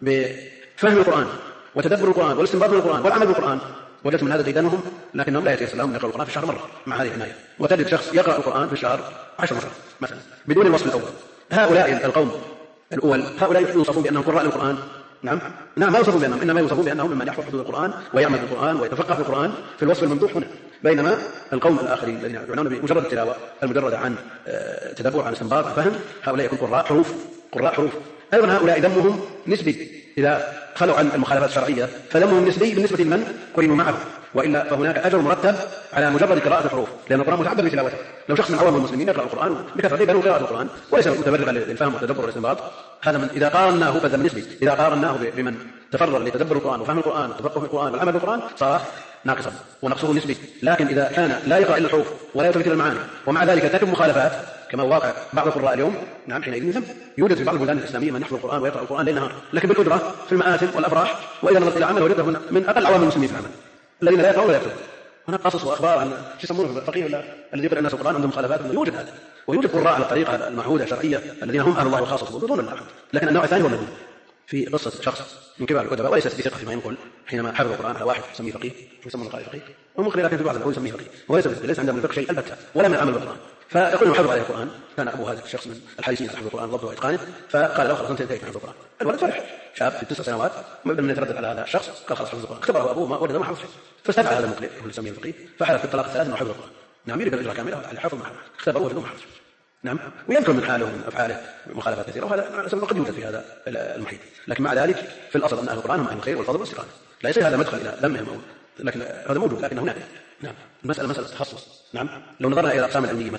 بفهم القرآن وتدبر القرآن والاستنباط من القرآن والعمل بالقرآن، وجدت من هذا ديدانهم، لكنهم لا يتيسر لهم يقرأوا القرآن في الشهر مرة مع هذه العناية، وتجد شخص يقرأ القرآن في الشهر 10 مرات مثلا بدون الوصف الأول. هؤلاء القوم الأول هؤلاء يوصفون بأنهم قراء القرآن، نعم ما يوصفون بأنهم، إنما يوصفون بأنهم ممن يحفظ حدود القرآن ويعمل بالقرآن ويتفقه في القرآن في الوصف الممدوح هنا. بينما القوم الآخرين الذين يعنون بمجرد التلاوة المجردة عن تدبر عن استنباط عن فهم، هؤلاء يكون قراء حروف. أيضا هؤلاء ذمهم نسبي، إذا خلوا عن المخالفات الشرعية فذمهم نسبي بالنسبة لمن قرنوا معه، وإلا فهناك أجر مرتب على مجرد قراءة الحروف، لأن القرآن متعبد بتلاوته. لو شخص من عوام المسلمين يقرأ القرآن بكثرة يبان قراءة القرآن وليس متبرغا للفهم والتدبر والاستنباط، هذا من إذا قارناه فذم نسبي. إذا قارناه بمن تفرغ لتدبر القرآن وفهم القرآن والتفقه في القرآن والعمل بالقرآن صار ناقصا ونقصه نسبي. لكن إذا كان لا يقرأ إلا الحروف ولا يلتفت إلى المعاني ومع ذلك تكن مخالفات كما واقع بعض القراء اليوم، نعم حينئذ يذم. يوجد في بعض البلدان الإسلامية من يحفظ القرآن ويقرأ القرآن ليل نهار، لكن بالقدرة في المآتم والأفراح، وإذا نظرت إلى عمل وجدته من أقل عوام المسلمين في العمل الذين لا يقرأون ولا يكتبون. هناك قصص وأخبار عن شو يسمونه الفقيه ولا الذي يقرأ الناس القرآن عندهم مخالفات، يوجد هذا، ويوجد قراء على الطريقة المعهودة الشرعية الذين هم أهل الله وخاصته بدون الله. لكن النوع الثاني هو الذي في قصة شخص من كبار الأدباء وليست بثقة فيما ينقل، حينما حفظ القرآن على واحد يسميه فقيه ويسمونه قارئ فقيه ومقرئ، لكن في بعض الأحوال يسميه فقيه وليس عنده من الفقه شيء البتة ولا من العمل بالقرآن، فيقول انه حفظ عليه القرآن. كان أبو هذا الشخص من الحريصين على حفظ القرآن وضبطه وإتقانه، فقال له خلاص أنت انتهيت من حفظ القرآن. الولد فرح، شاب في 9 سنوات من يتردد على هذا الشخص، قال خلاص حفظ القرآن. اختبره أبوه ما وجد ما حفظ شيء، فاستدعى هذا المقرئ اللي يسميه الفقيه فحلف في الطلاق الثلاث انه حفظ القرآن، نعم يريد الإجراء كاملة على حفظ ما حفظ، اختبره وجدوه ما حفظ، نعم. ويذكر من حاله ومن أفعاله مخالفات كثيرة، وهذا سبب قد يوجد في هذا المحيط. لكن مع ذلك في الأصل أن أهل القرآن هم أهل الخير والفضل والاستقامة، لا يصير هذا مدخل إلى ذمهم، لكن هذا موجود، لكن هناك نعم مسألة تخصص. نعم لو نظرنا إلى الأقسام العلمية مثلا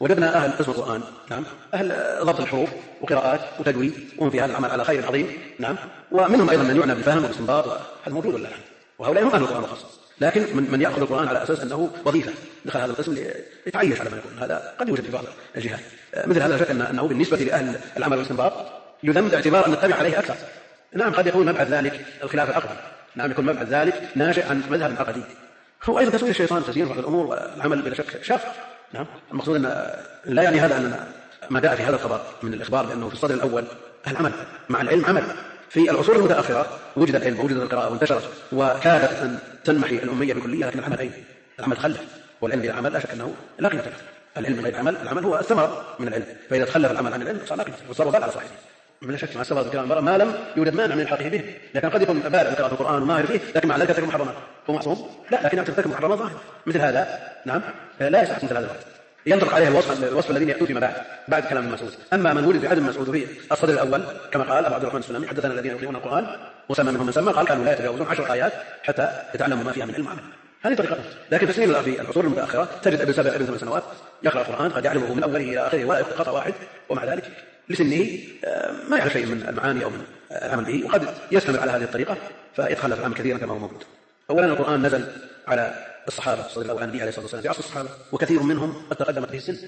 وجدنا أهل قسم القرآن نعم أهل ضبط الحروف وقراءات وتجويد وهم في هذا العمل على خير عظيم نعم، ومنهم أيضا من يعنى بالفهم والاستنباط، وهذا موجود ولا لا؟ وهؤلاء هم أهل القرآن خاصة. لكن من يأخذ القرآن على أساس أنه وظيفة دخل هذا القسم ليتعيش على ما يكون، هذا قد يوجد في بعض الجهات. مثل هذا لا شك أنه بالنسبة لأهل العمل والاستنباط يذم باعتبار أن نتبع عليه أكثر. نعم قد يكون مبعث ذلك الخلاف الأكبر، نعم يكون مبعث ذلك ناشئ عن مذهب عقدي. هو أيضا تسوية الشيطان تزيين بعض الأمور والعمل بلا شك شاق. نعم المقصود أن لا يعني هذا أن ما جاء في هذا الخبر من الإخبار بأنه في الصدر الأول العمل مع العلم عمل. في العصور المتأخرة وجد العلم ووجدت القراءة وانتشرت وكادت أن تنمحي الأمية بكلية، لكن العمل أين؟ العمل خلف، والعلم بلا عمل لا شك أنه لا قيمة له. العلم من غير عمل، العمل هو الثمرة من العلم، فإذا تخلف العمل عن العلم صار لا قيمة وصار وبال على صاحبه. من شك مع السبب الكلام ما لم يوجد مانع من الحاقه به، لكن قد يكون بارع بقراءة القرآن وماهر فيه لكن مع ذلك يرتكب محرمات هو معصوم؟ لا، لكن يرتكب محرمات ظاهرة. مثل هذا نعم لا يصح مثل هذا الوقت ينطبق عليه الوصف الذين يأتون فيما بعد كلام ابن مسعود. أما من ولد في عهد ابن مسعود في الصدر الأول كما قال أبو عبد الرحمن السلمي حدثنا الذين يقرؤون القرآن وسمى منهم من سمى، قال كانوا لا يتجاوزون 10 آيات حتى يتعلموا ما فيها من علم وعمل. هذه طريقته. لكن تسنين في العصور المتأخرة تجد ابن 7 ابن 8 سنوات يقرأ القرآن قد يعلمه من أوله إلى آخره ولا يخطئ خطأ واحد، ومع ذلك لسنه ما يعرف شيء من المعاني أو من العمل به، وقد يستمر على هذه الطريقة فيتخلف العمل كثيرا كما هو موجود. أولا القرآن نزل على الصحابة الصدر الأول النبي عليه الصلاة والسلام في عصر الصحابة، وكثير منهم قد تقدمت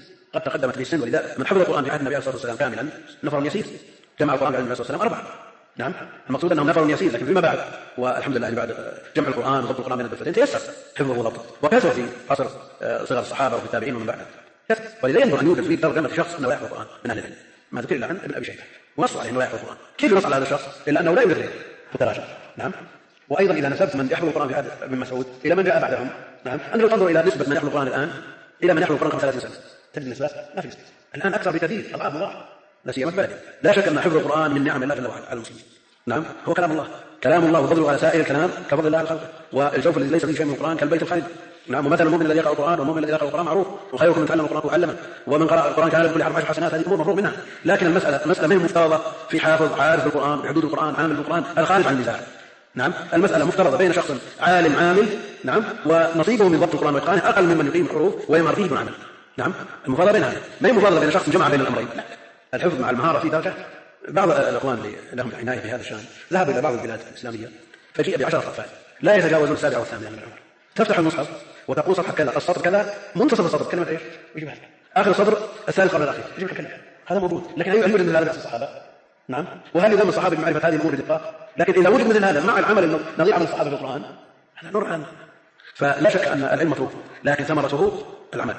به السن، ولذا من حفظ القرآن في عهد النبي عليه الصلاة والسلام كاملا نفر يسير. جمع القرآن في عهد النبي صلى الله عليه وسلم 4. نعم المقصود أنهم نفر يسير، لكن فيما بعد والحمد لله بعد جمع القرآن وضبط القرآن بين الدفتين تيسر حفظه وضبطه، وكثر في عصر صغر الصحابة وفي التابعين ومن بعد. ولذا ينظر أن يوجد في ترجمة شخص أنه لا يحفظ القرآن من أهل العلم، ما ذكر إلا عن ابن أبي شيبة ونص عليه أنه لا يحفظ القرآن. كيف ينص على هذا الشخص إلا أنه لا يوجد غيره في التراجم؟ نعم. وأيضا إذا نسبت من يحفظ القرآن في عهد ابن مسعود إلى من جاء بعدهم، نعم أنت لو تنظر إلى نسبة من يحفظ القرآن الآن إلى من يحفظ القرآن قبل 30 سنة تجد النسبة ما في نسبة. الآن أكثر بكثير أضعاف مضاعفة، لا سيما في بلدنا. لا شك أن حفظ القرآن من نعم الله جل وعلا على المسلمين. نعم هو كلام الله وفضله على سائر الكلام كفضل الله على الخلق، والجوف الذي ليس فيه شيء من القرآن كالبيت الخالد. نعم ومثل المؤمن الذي يقرأ القرآن والمؤمن الذي يقرأ القرآن معروف، وخيركم من تعلم القرآن وعلمه، ومن قرأ القرآن كان له كل 10 حسنات. هذه أمور مفروغ منها، لكن المسألة ما هي مفترضة في حافظ عارف بالقرآن بحدود القرآن عامل بالقرآن، هذا خارج عن النزاع. نعم المسألة مفترضة بين شخص عالم عامل نعم ونصيبه من ضبط القرآن وإتقانه أقل ممن يقيم الحروف ويمهر فيه بالعمل. نعم المفاضلة بين هذا، ما هي مفاضلة بين شخص جمع بين الأمرين. لا، الحفظ مع المهارة في درجة. بعض الأخوان اللي لهم عناية في هذا الشأن ذهبوا إلى بعض البلاد الإسلامية فجيء ب10 أطفال لا يتجاوزون 7 و8 من العمر، تفتح المصحف وتقول صفحة كذا السطر كذا منتصف السطر كلمة إيش يجيبها لك، آخر السطر الثالث قبل الأخير يجيب لك كلمة. هذا موجود، لكن هل يوجد مثل هذا في الصحابة؟ نعم. وهل يذم الصحابة بمعرفة هذه الأمور بدقة؟ لكن إذا وجد مثل هذا مع العمل نظير عمل الصحابة في القرآن هذا نور عنه. فلا شك أن العلم مطلوب، لكن ثمرته العمل.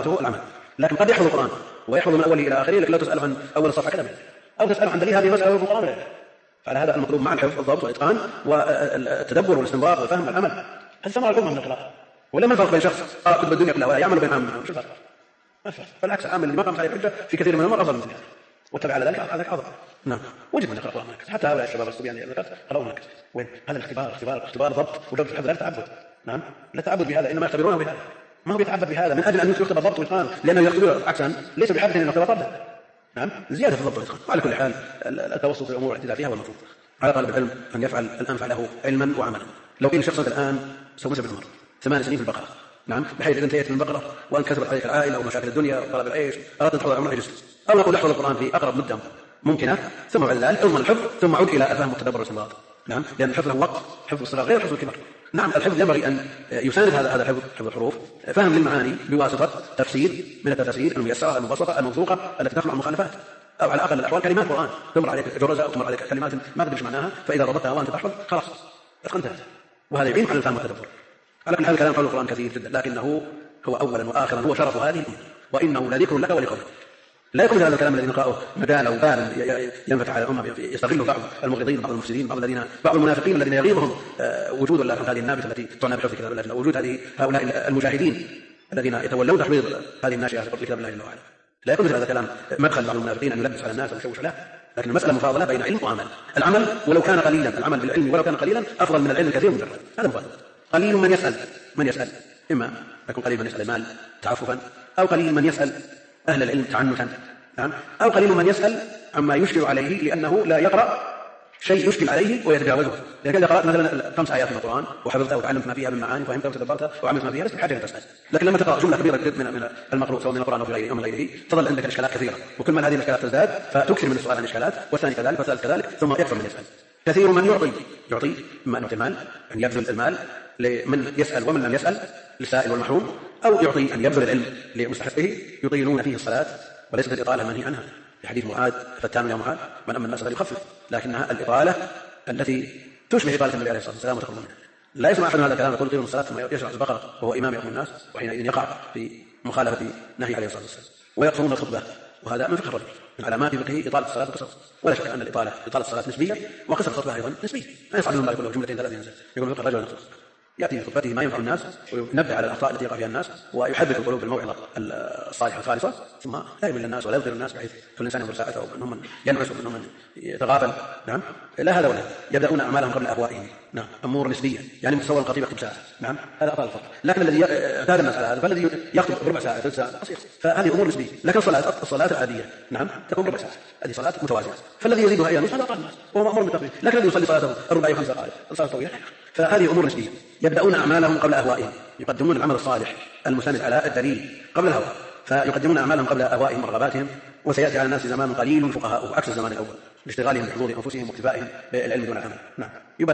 لكن قد يحفظ القرآن ويحفظ من أوله إلى آخره، لكن لا تسأله عن أول الصفحة كذا أو تسأله عن دليل هذه المسألة في القرآن. فعلى هذا المطلوب مع الحفظ الضبط والإتقان والتدبر والاستنباط والفهم والعمل. هذه ثمرة العظمى من القراءة. ولا ما الفرق بين شخص قرأ كتب الدنيا كلها ولا يعمل بين عام منهم؟ شو الفرق؟ ما الفرق. بالعكس عامل اللي ما قام عليه الحجة في كثير من الأمور أفضل من ذلك، واتبع على ذلك أعظم. نعم وجب أن يقرأ القرآن هكذا. حتى هؤلاء الشباب الصبيان اللي ذكرت قرأوا هكذا. وين هذا اختبار ضبط وجودة الحفظ، لا تعبد. نعم لا تعبد بهذا، إنما يختبرونه بهذا، ما هو يتعبد بهذا من أجل أن يختبر ضبط وإتقان، لأنه يختبر عكسا ليس بحاجة إلى الاختبار ضبط. نعم زيادة في الضبط والإتقان. وعلى كل حال التوسط في الأمور والاعتدال فيها هو المطلوب. على طالب العلم أن يفعل الأنفع له علما وعملا. لو قيل شخص الآن سوف يسبب العمر 8 سنين في البقرة، نعم بحيث إذا انتهيت من البقرة وأن كثرت عليك العائلة ومشاكل الدنيا وطلب العيش أردت أن تحفظ العمر يجوز، أو نقول احفظ القرآن في أقرب مدة ممكنة ثم بعد ذلك اضمن الحفظ ثم عد إلى الفهم والتدبر والاستنباط. نعم لأن الحفظ له وقت، حفظ الصغار غير حفظ الكبر. نعم الحفظ ينبغي أن يساند هذا الحفظ، حفظ الحروف، فهم للمعاني بواسطة تفسير من التفاسير الميسرة المبسطة الموثوقة التي تخلع المخالفات، أو على أقل الأحوال كلمات قرآن تمر عليك جرزة أو تمر عليك كلمات ما تدري معناها، فإذا ربطتها وأنت تحفظ خلاص أتقنتها، وهذا يعين على الفهم والتدبر. على كل حال الكلام حول القرآن كثير جدا، لكنه هو أولا وآخرا هو شرف هذه الأمة، وإنه لذكر لك ولقومك. لا يكون هذا الكلام الذي نقرأه مجال أو بال ينفتح على الأمة يستغله بعض المغرضين بعض المفسدين بعض المنافقين الذين يغيظهم وجود الله هذه النابتة التي تعنى بحفظ كتاب الله، وجود هؤلاء المجاهدين الذين يتولون تحفيظ هذه الناشئة في كتاب الله جل وعلا. لا يكون هذا الكلام مدخل بعض المنافقين أن يلبس على الناس ويشوش له، لكن المسألة مفاضلة بين علم وعمل. العمل ولو كان قليلا، العمل بالعلم ولو كان قليلا أفضل من العلم الكثير مجرد. هذا مفاضل. قليل من يسأل إما يكون قليل من يسأل المال تعففا، أو قليل من يسأل أهل العلم تعنتا، أو قليل من يسأل عما يشكل عليه لأنه لا يقرأ شيء يشكل عليه ويتجاوزه. لكن إذا قرأت مثلا 5 آيات من القرآن وحفظتها وتعلمت ما فيها من معاني وفهمتها وتدبرتها وعملت ما فيها لست بحاجة أن تسأل. لكن لما تقرأ جملة كبيرة من المقروء سواء من القرآن أو في غيره أو من غيره تظل عندك إشكالات كثيرة، وكل ما هذه الإشكالات تزداد فتكثر من السؤال عن الإشكالات، والثاني كذلك والثالث كذلك، ثم يكثر من يسأل. كثير من يعطي إما أن يعطي المال، أن يبذل المال لمن يسأل ومن لم يسأل، للسائل والمحروم، أو يعطي أن يبذل العلم لمستحقه يطيلون فيه الصلاة، وليست الإطالة المنهي عنها في حديث معاذ فتان يا معاذ من أما الناس فليخفف، لكنها الإطالة التي تشبه إطالة النبي عليه الصلاة والسلام وتقرب منها. لا يسمع أحد هذا الكلام يقول قيموا الصلاة ثم يشرع البقرة وهو إمام يأمر الناس، وحينئذ يقع في مخالفة نهي عليه الصلاة والسلام، ويقصرون الخطبة، وهذا من فقه الرجل من علامات فقهه إطالة الصلاة وقصر. ولا شك أن إطالة الصلاة نسبية، وقصر الخطبة أيضا نسبية. ما يصعب لهم يقول له جملتين 3 ينزل يقول فقه الرجل نقصر، يأتي في خطبته ما ينفع الناس وينبه على الأخطاء التي يقع فيها الناس ويحبب القلوب بالموعظة الصالحة الخالصة، ثم لا يمل الناس ولا يضر الناس بحيث كل إنسان ينظر ساعته ومنهم من ينعس ومنهم من يتغافل. نعم، لا هذا ولا هذا. يبدأون أعمالهم قبل أهوائهم. نعم، أمور نسبية، يعني متصور الخطيب يخطب ساعة، نعم هذا أطال الفرق. لكن الذي اعتاد الناس على هذا فالذي يخطب ربع ساعة 3 ساعات قصير، فهذه أمور نسبية. لكن الصلاة العادية نعم تكون ربع ساعة، هذه صلاة متوازنة، فالذي يزيدها إلى نصف هذا أقل الناس وهو مأمور بالتقليد. لكن الذي يصلي صلاته الربع و5 دقائق الصلاة طويلة، فهذه أمور نسبية. يبدأون أعمالهم قبل أهوائهم، يقدمون العمل الصالح المستند على الدليل قبل الهوى، فيقدمون أعمالهم قبل أهوائهم ورغباتهم. وسيأتي على الناس زمان قليل فقهاء عكس الزمان الأول لاشتغالهم بحضور أنفسهم واكتفائهم بالعلم دون العمل. نعم،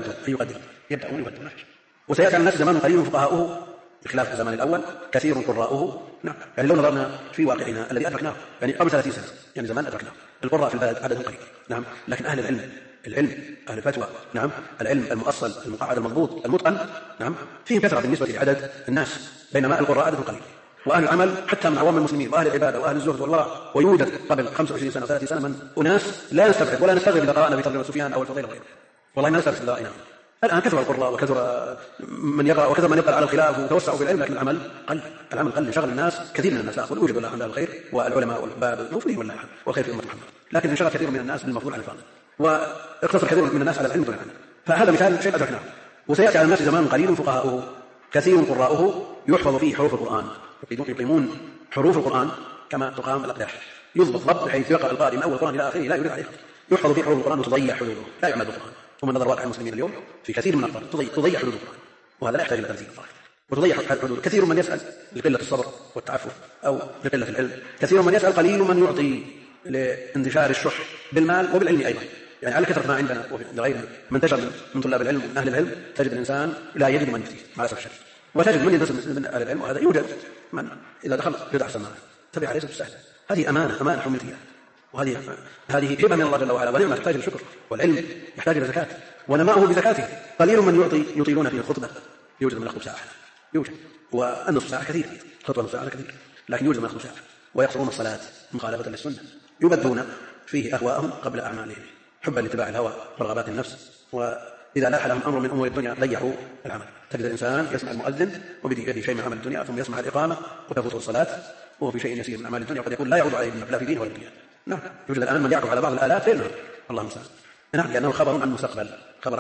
يبدأون يبدون. وسيأتي على الناس زمان قليل فقهاؤه بخلاف الزمان الأول كثير قراؤه. نعم، يعني لو نظرنا في واقعنا الذي أدركناه يعني قبل 30 سنة، يعني زمان أدركناه القراء في البلد عددهم قليل. نعم، لكن أهل العلم أهل الفتوى، نعم العلم المؤصل المقعد المضبوط المتقن، نعم فيهم كثرة بالنسبة لعدد الناس، بينما القراء عددهم قليل. وأهل العمل حتى من عوام المسلمين وأهل العبادة وأهل الزهد والورع، ويوجد قبل 25 سنة 30 سنة من أناس لا نستبعد ولا نستغرب إذا قرأنا بترجمة سفيان أو الفضيل وغيره، والله ما نستبعد رأينا. الآن كثر القراء وكثر من يقرأ وكثر من يقرأ على الخلاف وتوسعوا بالعلم، لكن العمل قل لشغل الناس كثير من الناس. لا أقول يوجد والله عند الخير والعلماء والعباد موفرين والله والخير في أمة محمد، لكن انشغل كثير من الناس بالمفضول عن الفاضل، واقتصر كثير من الناس على العلم دون العمل. فهذا مثال شيء أدركناه. وسيأتي على الناس زمان قليل فقهاؤه كثير قراؤه يحفظ فيه حروف القرآن، يقيمون حروف القرآن كما تقام الأقداح، يضبط ضبط بحيث يقرأ القارئ من أول القرآن إلى آخره لا يريد عليه، يحفظ فيه حروف القرآن وتضيع حدوده، لا يعمل بالقرآن. ومن نظر واقع المسلمين اليوم في كثير من الأقطار تضيع حدود القرآن، وهذا لا يحتاج إلى تنزيل الظاهر، وتضيع حدود. كثير من يسأل لقلة الصبر والتعفف أو لقلة العلم، كثير من يسأل قليل من يعطي لانتشار الشح بالمال وبالعلم أيضا. يعني على كثرة ما عندنا وغيرنا من انتشر من طلاب العلم ومن أهل العلم تجد الإنسان لا يجد من يفتيه مع الأسف الشديد، وتجد من ينتسب من أهل العلم، وهذا يوجد من إذا دخل يدع أحسن ما تبع عليه سهل. هذه أمانة حملتها، وهذه هبة من الله جل وعلا، ونعمة تحتاج إلى الشكر، والعلم يحتاج إلى زكاة ونماؤه بزكاته. قليل من يطيلون فيه الخطبة، يوجد من يخطب ساعة، يوجد، والنصف ساعة كثير، خطبة نصف ساعة كثير، لكن يوجد من يخطب ساعة. ويقصرون الصلاة مخالفة للسنة، يبدون فيه أهواءهم قبل أعمالهم حبا لاتباع الهوى ورغبات النفس، وإذا لاح لهم أمر من أمور الدنيا ضيعوا العمل. تجد الإنسان يسمع المؤذن وبيده شيء من عمل الدنيا، ثم يسمع الإقامة وتفوته الصلاة وهو في شيء يسير من أعمال الدنيا، وقد يكون لا يعود عليه لا في دينه ولا الدنيا. نعم، يوجد الآن من يعكف على بعض الآلات ليل نهار، الله المستعان. نعم، لأنه خبر عن المستقبل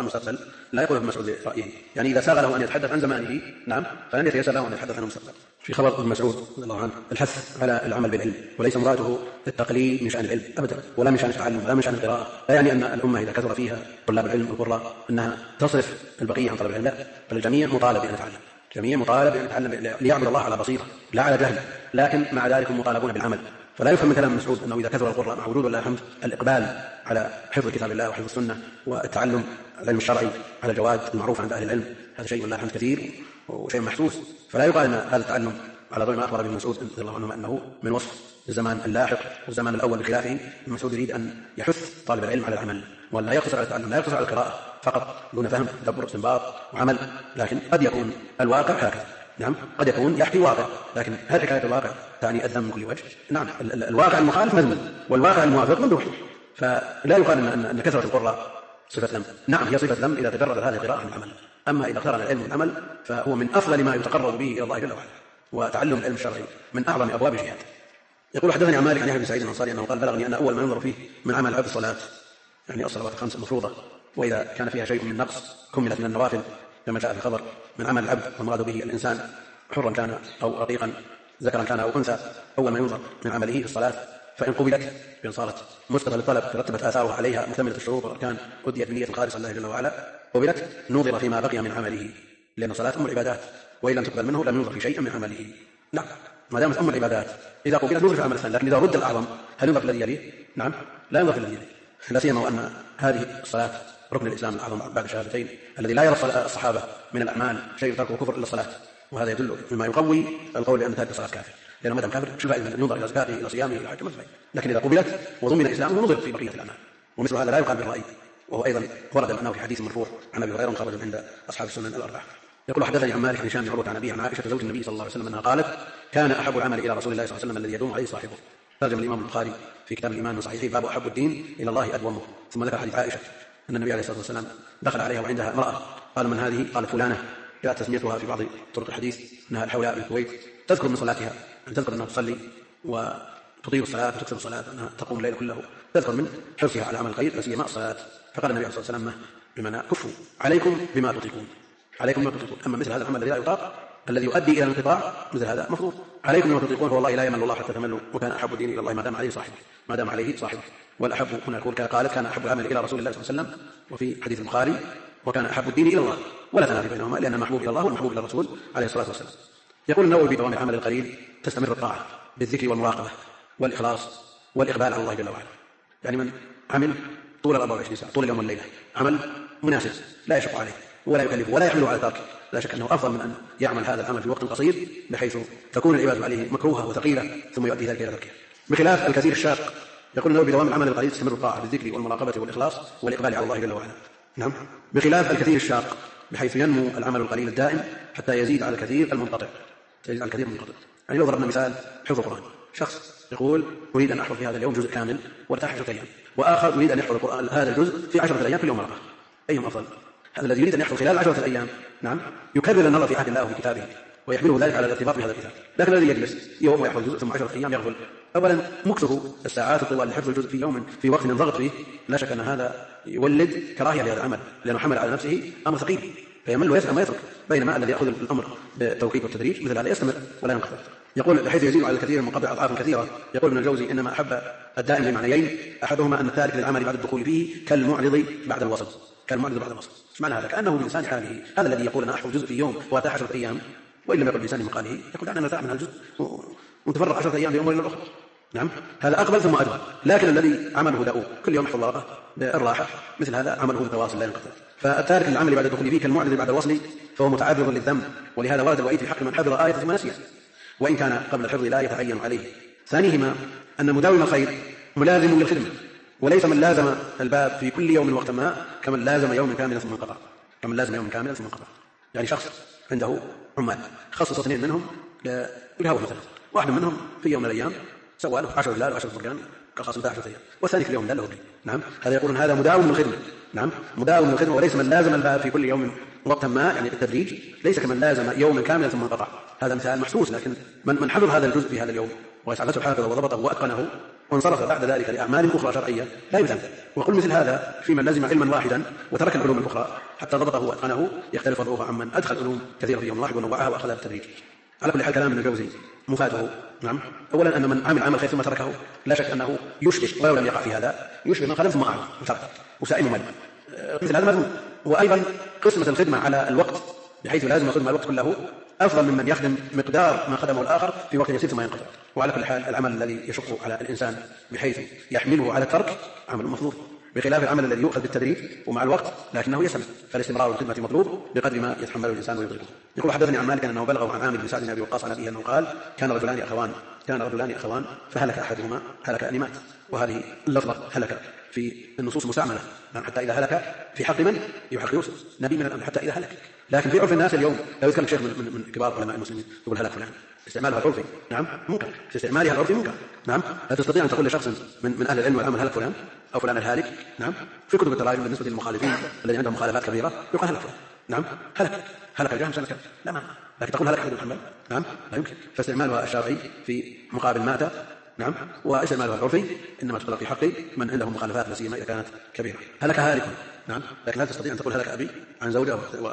لا يقول ابن مسعود رأيه، يعني إذا ساغ له أن يتحدث عن زمانه نعم فلن يتيسر له أن يتحدث عن المستقبل. في خبر ابن مسعود رضي الله عنه الحث على العمل بالعلم، وليس مراده التقليل من شأن العلم أبدا، ولا من شأن التعلم ولا من شأن القراءة. لا يعني أن الأمة إذا كثر فيها طلاب العلم والقراء أنها تصرف البقية عن طلب العلم، لا، بل الجميع مطالب بأن يتعلم، جميع مطالب بأن يتعلم ليعبد الله على بصيرة لا على جهل، لكن مع ذلك مطالبون بالعمل. فلا يفهم من كلام مسعود أنه إذا كثر القراء مع وجود الله الحمد الإقبال على حفظ كتاب الله وحفظ السنة والتعلم العلم الشرعي على الجواد المعروف عند أهل العلم، هذا شيء لله الحمد كثير وشيء محسوس. فلا يقال أن هذا التعلم على ضوء ما أخبر به مسعود رضي الله عنه أنه من وصف الزمان اللاحق والزمان الأول بخلافه. مسعود يريد أن يحث طالب العلم على العمل، ولا يقتصر على التعلم، لا يقتصر على القراءة فقط دون فهم تدبر استنباط وعمل، لكن قد يكون الواقع هكذا. نعم، قد يكون يحكي واقع، لكن هل حكاية الواقع تعني الذم من كل وجه؟ نعم، الواقع المخالف مذموم والواقع الموافق ممدوح، فلا يقال أن كثرة القراء صفة ذم. نعم، هي صفة ذم إذا تجرد هذه القراءة عن العمل، أما إذا اقترن العلم والعمل فهو من أفضل ما يتقرب به إلى الله جل وعلا، وتعلم العلم الشرعي من أعظم أبواب الجهاد. يقول حدثني عن مالك عن يحيى بن سعيد الأنصاري أنه قال بلغني أن أول ما ينظر فيه من عمل العبد الصلاة، يعني الصلوات الخمس المفروضة، وإذا كان فيها شيء من نقص كملت من النوافل كما جاء في الخبر من عمل العبد، والمراد به الإنسان حرا كان أو رقيقا ذكرا كان أو أنثى. أول ما ينظر من عمله في الصلاة فإن قبلت بأن صارت مسقطة للطلب ترتبت آثارها عليها مكتملة الشروط والأركان أديت بنية خالصة لله جل وعلا قبلت نوظر فيما بقي من عمله، لأن الصلاة أم العبادات، وإن لم تقبل منه لم ينظر في شيء من عمله. نعم، ما دامت أم العبادات إذا قبلت نظر في العمل الثاني، لكن إذا رد الأعظم هل ينظر في الذي يليه؟ نعم، لا ينظر في الذي يليه، لا سيما وأن هذه الصلاة ركن الإسلام الأعظم بعد الشهادتين الذي لا يرى الصحابة من الأعمال شيء تركه كفر إلا الصلاة، وهذا يدل مما يقوي القول بأن تارك الصلاة كافر، لأنه ما دام كافر شو الفائدة أن ينظر إلى زكاته إلى صيامه إلى حجه؟ لكن إذا قبلت وضمن إسلامه نظر في بقية الأعمال، ومثل هذا لا يقال بالرأي، وهو أيضا ورد أنه في حديث مرفوع عن أبي هريرة مخرج عند أصحاب السنن الأربعة. يقول حدثني عن مالك بن هشام بن عروة عن أبيه عن عائشة زوج النبي صلى الله عليه وسلم أنها قالت: كان أحب العمل إلى رسول الله صلى الله عليه وسلم الذي يدوم عليه صاحبه. ترجم الإمام البخاري في كتاب الإيمان من صحيحه باب أحب الدين إلى الله أدومه. ثم ذكر حديث عائشة أن النبي عليه الصلاة والسلام دخل عليها وعندها امرأة، قال: من هذه؟ قالت: فلانة. جاءت تسميتها في بعض طرق الحديث أنها الحولاء بالكويت، تذكر من صلاتها أن تذكر أنها تصلي وتطيل الصلاة وتكثر الصلاة، أنها تقوم الليل كله، تذكر من حرصها على عمل الخير لا سيما الصلاة. فقال النبي عليه الصلاة والسلام بمعنى كفوا عليكم بما تطيقون، عليكم بما تطيقون. أما مثل هذا العمل الذي لا يطاق الذي يؤدي إلى الانقطاع مثل هذا مفروض عليكم بما تطيقون، فوالله لا يمل الله حتى تملوا، وكان أحب الدين إلى الله ما دام عليه صاحبه، ما دام عليه صاحبه. والأحب هنا يقول قالت: كان أحب العمل إلى رسول الله صلى الله عليه وسلم، وفي حديث البخاري: وكان أحب الدين إلى الله، ولا تنافي بينهما، لأن المحبوب إلى الله والمحبوب إلى الرسول عليه الصلاة والسلام. يقول النووي: بدوام العمل القليل تستمر الطاعة بالذكر والمراقبة والإخلاص والإقبال على الله جل وعلا. يعني من عمل طول 24 ساعة طول اليوم والليلة عمل مناسب لا يشق عليه ولا يكلفه ولا يحمله على تركه، لا شك أنه أفضل من أن يعمل هذا العمل في وقت قصير بحيث تكون العبادة عليه مكروهة وثقيلة ثم يؤدي ذلك إلى تركه، بخلاف الكثير الشاق. يقول النووي: بدوام العمل القليل تستمر الطاعة بالذكر والمراقبة والإخلاص والإقبال على الله جل وعلا. نعم، بخلاف الكثير الشاق بحيث ينمو العمل القليل الدائم حتى يزيد على الكثير المنقطع، يزيد على الكثير المنقطع. يعني لو ضربنا مثال حفظ القرآن، شخص يقول: أريد أن أحفظ في هذا اليوم جزء كامل وارتاح 10 أيام، وآخر يريد أن يحفظ القرآن هذا الجزء في 10 أيام كل يوم مرة، أيهم أفضل؟ هذا الذي يريد أن يحفظ خلال 10 أيام نعم يكرر النظر في عهد الله في كتابه ويحمله ذلك على الارتباط بهذا الكتاب، لكن الذي يجلس يوم ويحفظ جزء ثم 10 أيام يغفل. أولا مكثه الساعات الطوال لحفظ الجزء في يوم في وقت ينضغط فيه، لا شك أن هذا يولد كراهية لهذا العمل، لأنه حمل على نفسه أمر ثقيل فيمل ويسأل ما يترك، بينما الذي يأخذ الأمر بالتوقيت والتدريج مثل هذا يستمر ولا ينقطع. يقول: بحيث يزيد على الكثير المنقطع أضعافا كثيرة. يقول ابن الجوزي: إنما أحب الدائم لمعنيين، أحدهما أن التارك للعمل بعد الدخول فيه كالمعرض بعد الوصل، كالمعرض بعد الوصل. ايش معنى هذا؟ كأنه بلسان حاله، هذا الذي يقول أنا أحفظ جزء في يوم وأرتاح 10 أيام، وإن لم يقل بلسان مقاله يقول أنا نرتاح من الجزء ونتفرغ 10 أيام لأمور الأخرى. نعم، هذا أقبل ثم أدبر. لكن الذي عمله دؤوب كل يوم يحفظ ورقة بالراحة مثل هذا عمله متواصل لا ينقطع. فالتارك للعمل بعد الدخول فيه كالمعرض بعد الوصل، فهو متعرض للذنب، ولهذا ورد الوعيد في حق من حفظ آية ثم نسيها وإن كان قبل الحفظ لا يتعين عليه. ثانيهما أن مداوم الخير ملازم للخدمة، وليس من لازم الباب في كل يوم وقت ما كمن لازم يوم كاملا ثم انقطع، كمن لازم يوم كاملا ثم انقطع. يعني شخص عنده عمال خصص 2 منهم للهواء مثلا، واحد منهم في يوم من الأيام سوى له 10 رجال و10 فرقان كخاص 10 أيام، والثاني في اليوم لا له. نعم، هذا يقولون هذا مداوم للخدمة. نعم، مداوم للخدمة، وليس من لازم الباب في كل يوم وقتا ما، يعني بالتدريج، ليس كمن لازم يوما كاملا ثم انقطع. هذا مثال محسوس، لكن من حفظ هذا الجزء في هذا اليوم ويسعى حافظه وضبطه وأتقنه وانصرف بعد ذلك لأعمال أخرى شرعية لا يلزم. وقل مثل هذا في من لزم علما واحدا وترك العلوم الأخرى حتى ضبطه وأتقنه يختلف وضعه عمن أدخل علوم كثيرة في يوم واحد ونوعها وأخذها بالتدريج. على كل حال كلام ابن الجوزي مفاده. نعم، أولا أن من عمل خير ثم تركه لا شك أنه يشبه ولو لم يقع في هذا يشبه من قدم ثم أعرض وترك وسائل ممل، مثل هذا مذموم. وأيضا قسمة الخدمة على الوقت بحيث لازم يخدم الوقت كله أفضل ممن يخدم مقدار ما خدمه الآخر في وقت يسير ثم ينقطع. وعلى كل حال العمل الذي يشق على الإنسان بحيث يحمله على الترك عمل مفضول، بخلاف العمل الذي يؤخذ بالتدريج ومع الوقت لكنه يسمى، فالاستمرار والخدمة مطلوب بقدر ما يتحمله الإنسان ويدركه. يقول: حدثني عن مالك أنه بلغه عن عامر بن سعد بن أبي وقاص عن أبيه أنه قال: كان رجلان أخوان فهلك أحدهما هلك أن مات. وهذه اللفظة هلك في النصوص مستعملة، حتى إذا هلك في حق من يحق يوسف نبي من الأمر حتى إذا هلك. لكن في عرف الناس اليوم لو يذكر شيخ من كبار علماء المسلمين يقول هلك فلان، استعمالها العرفي نعم منكر، في استعمالها العرفي منكر. نعم، لا تستطيع أن تقول لشخص من أهل العلم والعمل هلك فلان أو فلان الهالك. نعم، في كتب التراجم بالنسبة للمخالفين الذين عندهم مخالفات كبيرة يقول هلك فلان. نعم، هلك الجهم سنة كذا، لا ما، لكن تقول هلك أحمد بن حنبل نعم لا يمكن. فاستعمالها الشرعي في مقابل مات نعم، واستعمالها العرفي إنما تطلق في حق من عندهم مخالفات لا سيما إذا كانت كبيرة. هلك هالك نعم، لكن لا تستطيع أن تقول هلك أبي عن زوجة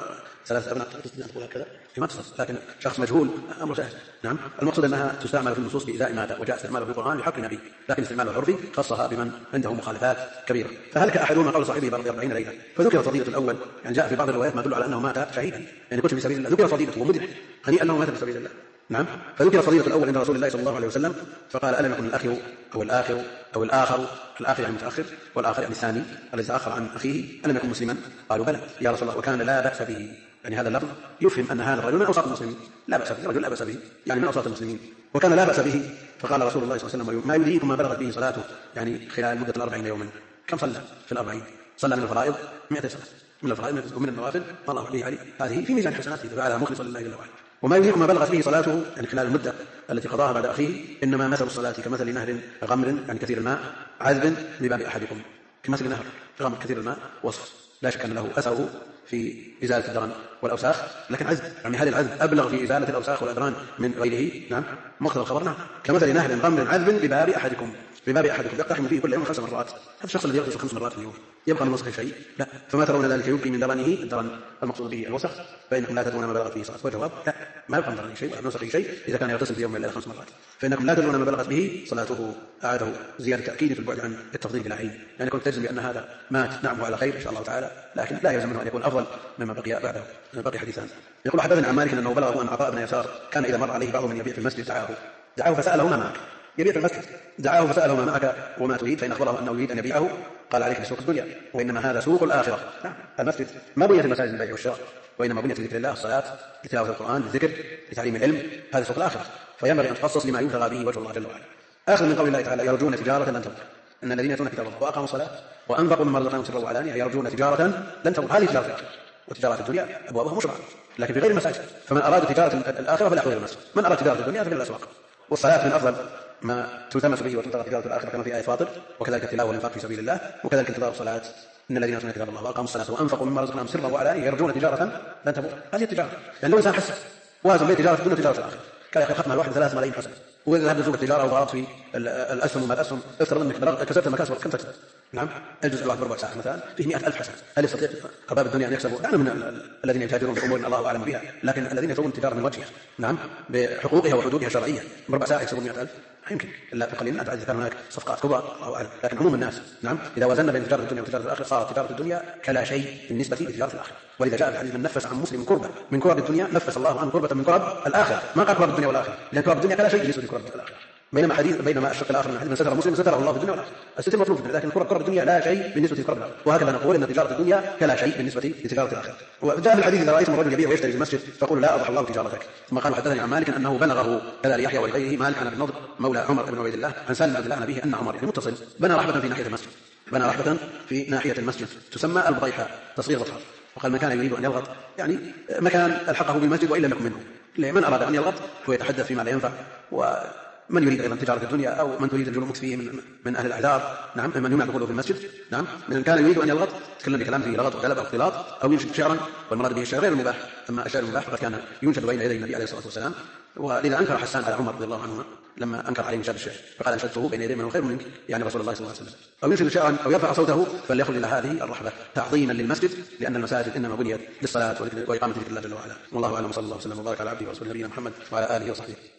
ثلاثة أبناء تستطيع أن تقول هكذا فيما تصل، لكن شخص مجهول أمر سهل. نعم، المقصود أنها تستعمل في النصوص بإزاء مات، وجاء استعماله في القرآن لحق النبي، لكن استعماله العرفي خصها بمن عنده مخالفات كبيرة. فهلك أحدهما قول صاحبه بلغ 40 ليلة، فذكر فضيلة الأول، يعني جاء في بعض الروايات ما تدل على أنه مات شهيدا، يعني قتل في سبيل الله، ذكر فضيلته ومدح هنيئا أنه مات في سبيل الله. نعم، فذكر فضيلة الأول عند رسول الله صلى الله عليه وسلم، فقال ألم يكن الأخير أو الآخر أو الآخر، الآخر يعني متأخر، والآخر يعني الثاني الذي تأخر عن أخيه، ألم يكن مسلما؟ قالوا بلى يا رسول الله، وكان لا بأس به، يعني هذا اللفظ يفهم أن هذا الرجل من أوساط المسلمين، لا بأس به، رجل لا بأس به يعني من أوساط المسلمين، وكان لا بأس به. فقال رسول الله صلى الله عليه وسلم ما يدريكم ما بلغت به صلاته، يعني خلال مدة 40 يوما كم صلى في 40؟ صلى من الفرائض 100 صلاة، من الفرائض 100 ومن النوافل ما الله عليه علي، هذه في ميزان حسناته فعلها مخلصا لله جل وعلا. وما يدريكم ما بلغت به صلاته، يعني خلال المدة التي قضاها بعد أخيه، إنما مثل الصلاة كمثل نهر غمر، يعني كثير الماء، عذب بباب أحدكم، كمثل نهر غمر كثير الماء، وصف لا شك أن له أثره في إزالة الدرن والأوساخ، لكن عذب يعني هذا العذب أبلغ في إزالة الأوساخ والأدران من غيره. نعم، مقتضى الخبر نعم، كمثل نهر غمر عذب بباب أحدكم، بباب أحدكم يقتحم فيه كل يوم 5 مرات. هذا الشخص الذي يغتسل 5 مرات في اليوم يبقى من وسخه شيء؟ لا. فما ترون ذلك يبقي من درنه الدرن المقصود به الوسخ، فإنكم لا تدرون ما بلغت به صلاته. والجواب لا، ما يبقى من درنه شيء ولا من وسخه شيء إذا كان يغتسل في يوم الليلة 5 مرات، فإنكم لا تدرون ما بلغت به صلاته. أعاده زيادة تأكيد في البعد عن التفضيل بلا علم، يعني كنت تجزم بأن هذا مات نعمه على خير إن شاء الله تعالى، لكن لا يلزم منه أن يكون أفضل مما بقي بعده. بقي حديثان. يقول حدثني عن مالك أنه بلغه أن عطاء بن يسار كان إذا مر عليه بعض من يبيع في المسجد دعاه فسأله ما معك، يبيع في المسجد، دعاه فسأله ما معك وما تريد، فإن أخبره أنه يريد أن يبيعه قال عليك بسوق الدنيا، وإنما هذا سوق الآخرة. نعم، المسجد ما بنيت المساجد للبيع والشراء، وإنما بنيت لذكر الله، الصلاة، لتلاوة القرآن، للذكر، لتعليم العلم، هذا سوق الآخرة، فينبغي أن تخصص لما يبتغى به وجه الله جل وعلا. آخر من قول الله تعالى يرجون تجارة لن تبور، أن الذين يتلون كتاب الله وأقاموا الصلاة وأنفقوا مما رزقناهم سرا وعلانية يرجون تجارة لن تبور. هذه تجارة الآخرة، وتجارة الدنيا أبوابها مشرعة لكن في غير المساجد، فمن أراد تجارة الآخرة فلا يحضر المسجد، من أراد تجارة الدنيا ففي الأسواق. والصلاة من أفضل ما تلتمس به وتبتغى تجارة الآخرة كما في آية فاطر، وكذلك التلاوة والإنفاق في سبيل الله، وكذلك انتظار الصلاة. إن الذين يتلون كتاب الله وأقاموا الصلاة وأنفقوا مما رزقناهم سرا وعلانية يرجون تجارة لن تبور. هذه التجارة، يعني لو إنسان حسن وازن بين تجارة الدنيا وتجارة الآخرة كان يأخذ ختمها الواحد 3 ملايين حسنة، وإذا ذهب لسوق التجارة وضربت في الأسهم وما الأسهم افترض أنك كسبت المكاسب كم تكسب؟ نعم، الجزء الواحد بربع ساعة مثلا فيه 100,000 حسنة. هل يستطيع أرباب الدنيا أن يكسبوا؟ نعم، من الذين يتاجرون بأمور الله أعلم بها، لكن الذين يسوون التجارة من وجهها نعم بحقوقها وحدودها الشرعية بربع ساعة يكسبون 100,000 يمكن، إلا في قليل إذا كان هناك صفقات كبرى الله أعلم، لكن عموم الناس نعم إذا وزننا بين تجارة الدنيا وتجارة الآخرة صارت تجارة الدنيا كلا شيء بالنسبة لتجارة الآخرة. ولذا جاء في الحديث من نفس عن مسلم كربة من كرب الدنيا نفس الله عنه كربة من كرب الآخرة، ما قال كرب الدنيا والآخرة، لأن كرب الدنيا كلا شيء بالنسبة لكرب الآخرة. بينما الشق الآخر من حديث من ستر مسلم ستره الله في الدنيا والآخرة، الستر مطلوب، لكن كرب الدنيا لا شيء بالنسبة لكرب الآخرة. وهكذا نقول أن تجارة الدنيا كلا شيء بالنسبة لتجارة الآخرة. وجاء في الحديث إذا رأيتم الرجل يبيع ويشتري في المسجد فقولوا لا أضح الله تجارتك. ثم قال حدثني عن مالك أنه بلغه كذا ليحيى ولغيره مالك عن ابن نضر مولى عمر بن عبيد الله عن سالم بن عبد الله أن عمر يعني متصل بنى رحبة في ناحية المسجد، بنى رحبة في ناحية المسجد تسمى البطيحة تصغير بطحة، وقال من كان يريد أن يلغط يعني مكان ألحقه بالمسجد وإن لم يكن منه، من أراد أن يلغط هو يتحدث فيما لا ينفع، ومن يريد أيضا تجارة الدنيا أو من تريد الجلوس فيه من أهل الأعذار نعم من يمنع دخوله في المسجد نعم من كان يريد أن يلغط تكلم بكلام فيه لغط وغلب أو اختلاط أو ينشد شعرا، والمراد به الشعر غير المباح. أما الشعر المباح فقد كان ينشد بين يدي النبي عليه الصلاة والسلام، ولذا أنكر حسان على عمر رضي الله عنهما لما أنكر عليه إنشاد الشعر فقال أنشدته بين يدي من هو خير منك يعني رسول الله صلى الله عليه وسلم. أو ينشد شعرا أو يرفع صوته فليخرج إلى هذه الرحبة تعظيما للمسجد، لأن المساجد إنما بنيت للصلاة وإقامة ذكر الله جل وعلا. والله أعلم، صلى الله وسلم وبارك على عبده ورسوله نبينا محمد وعلى آله وصحبه.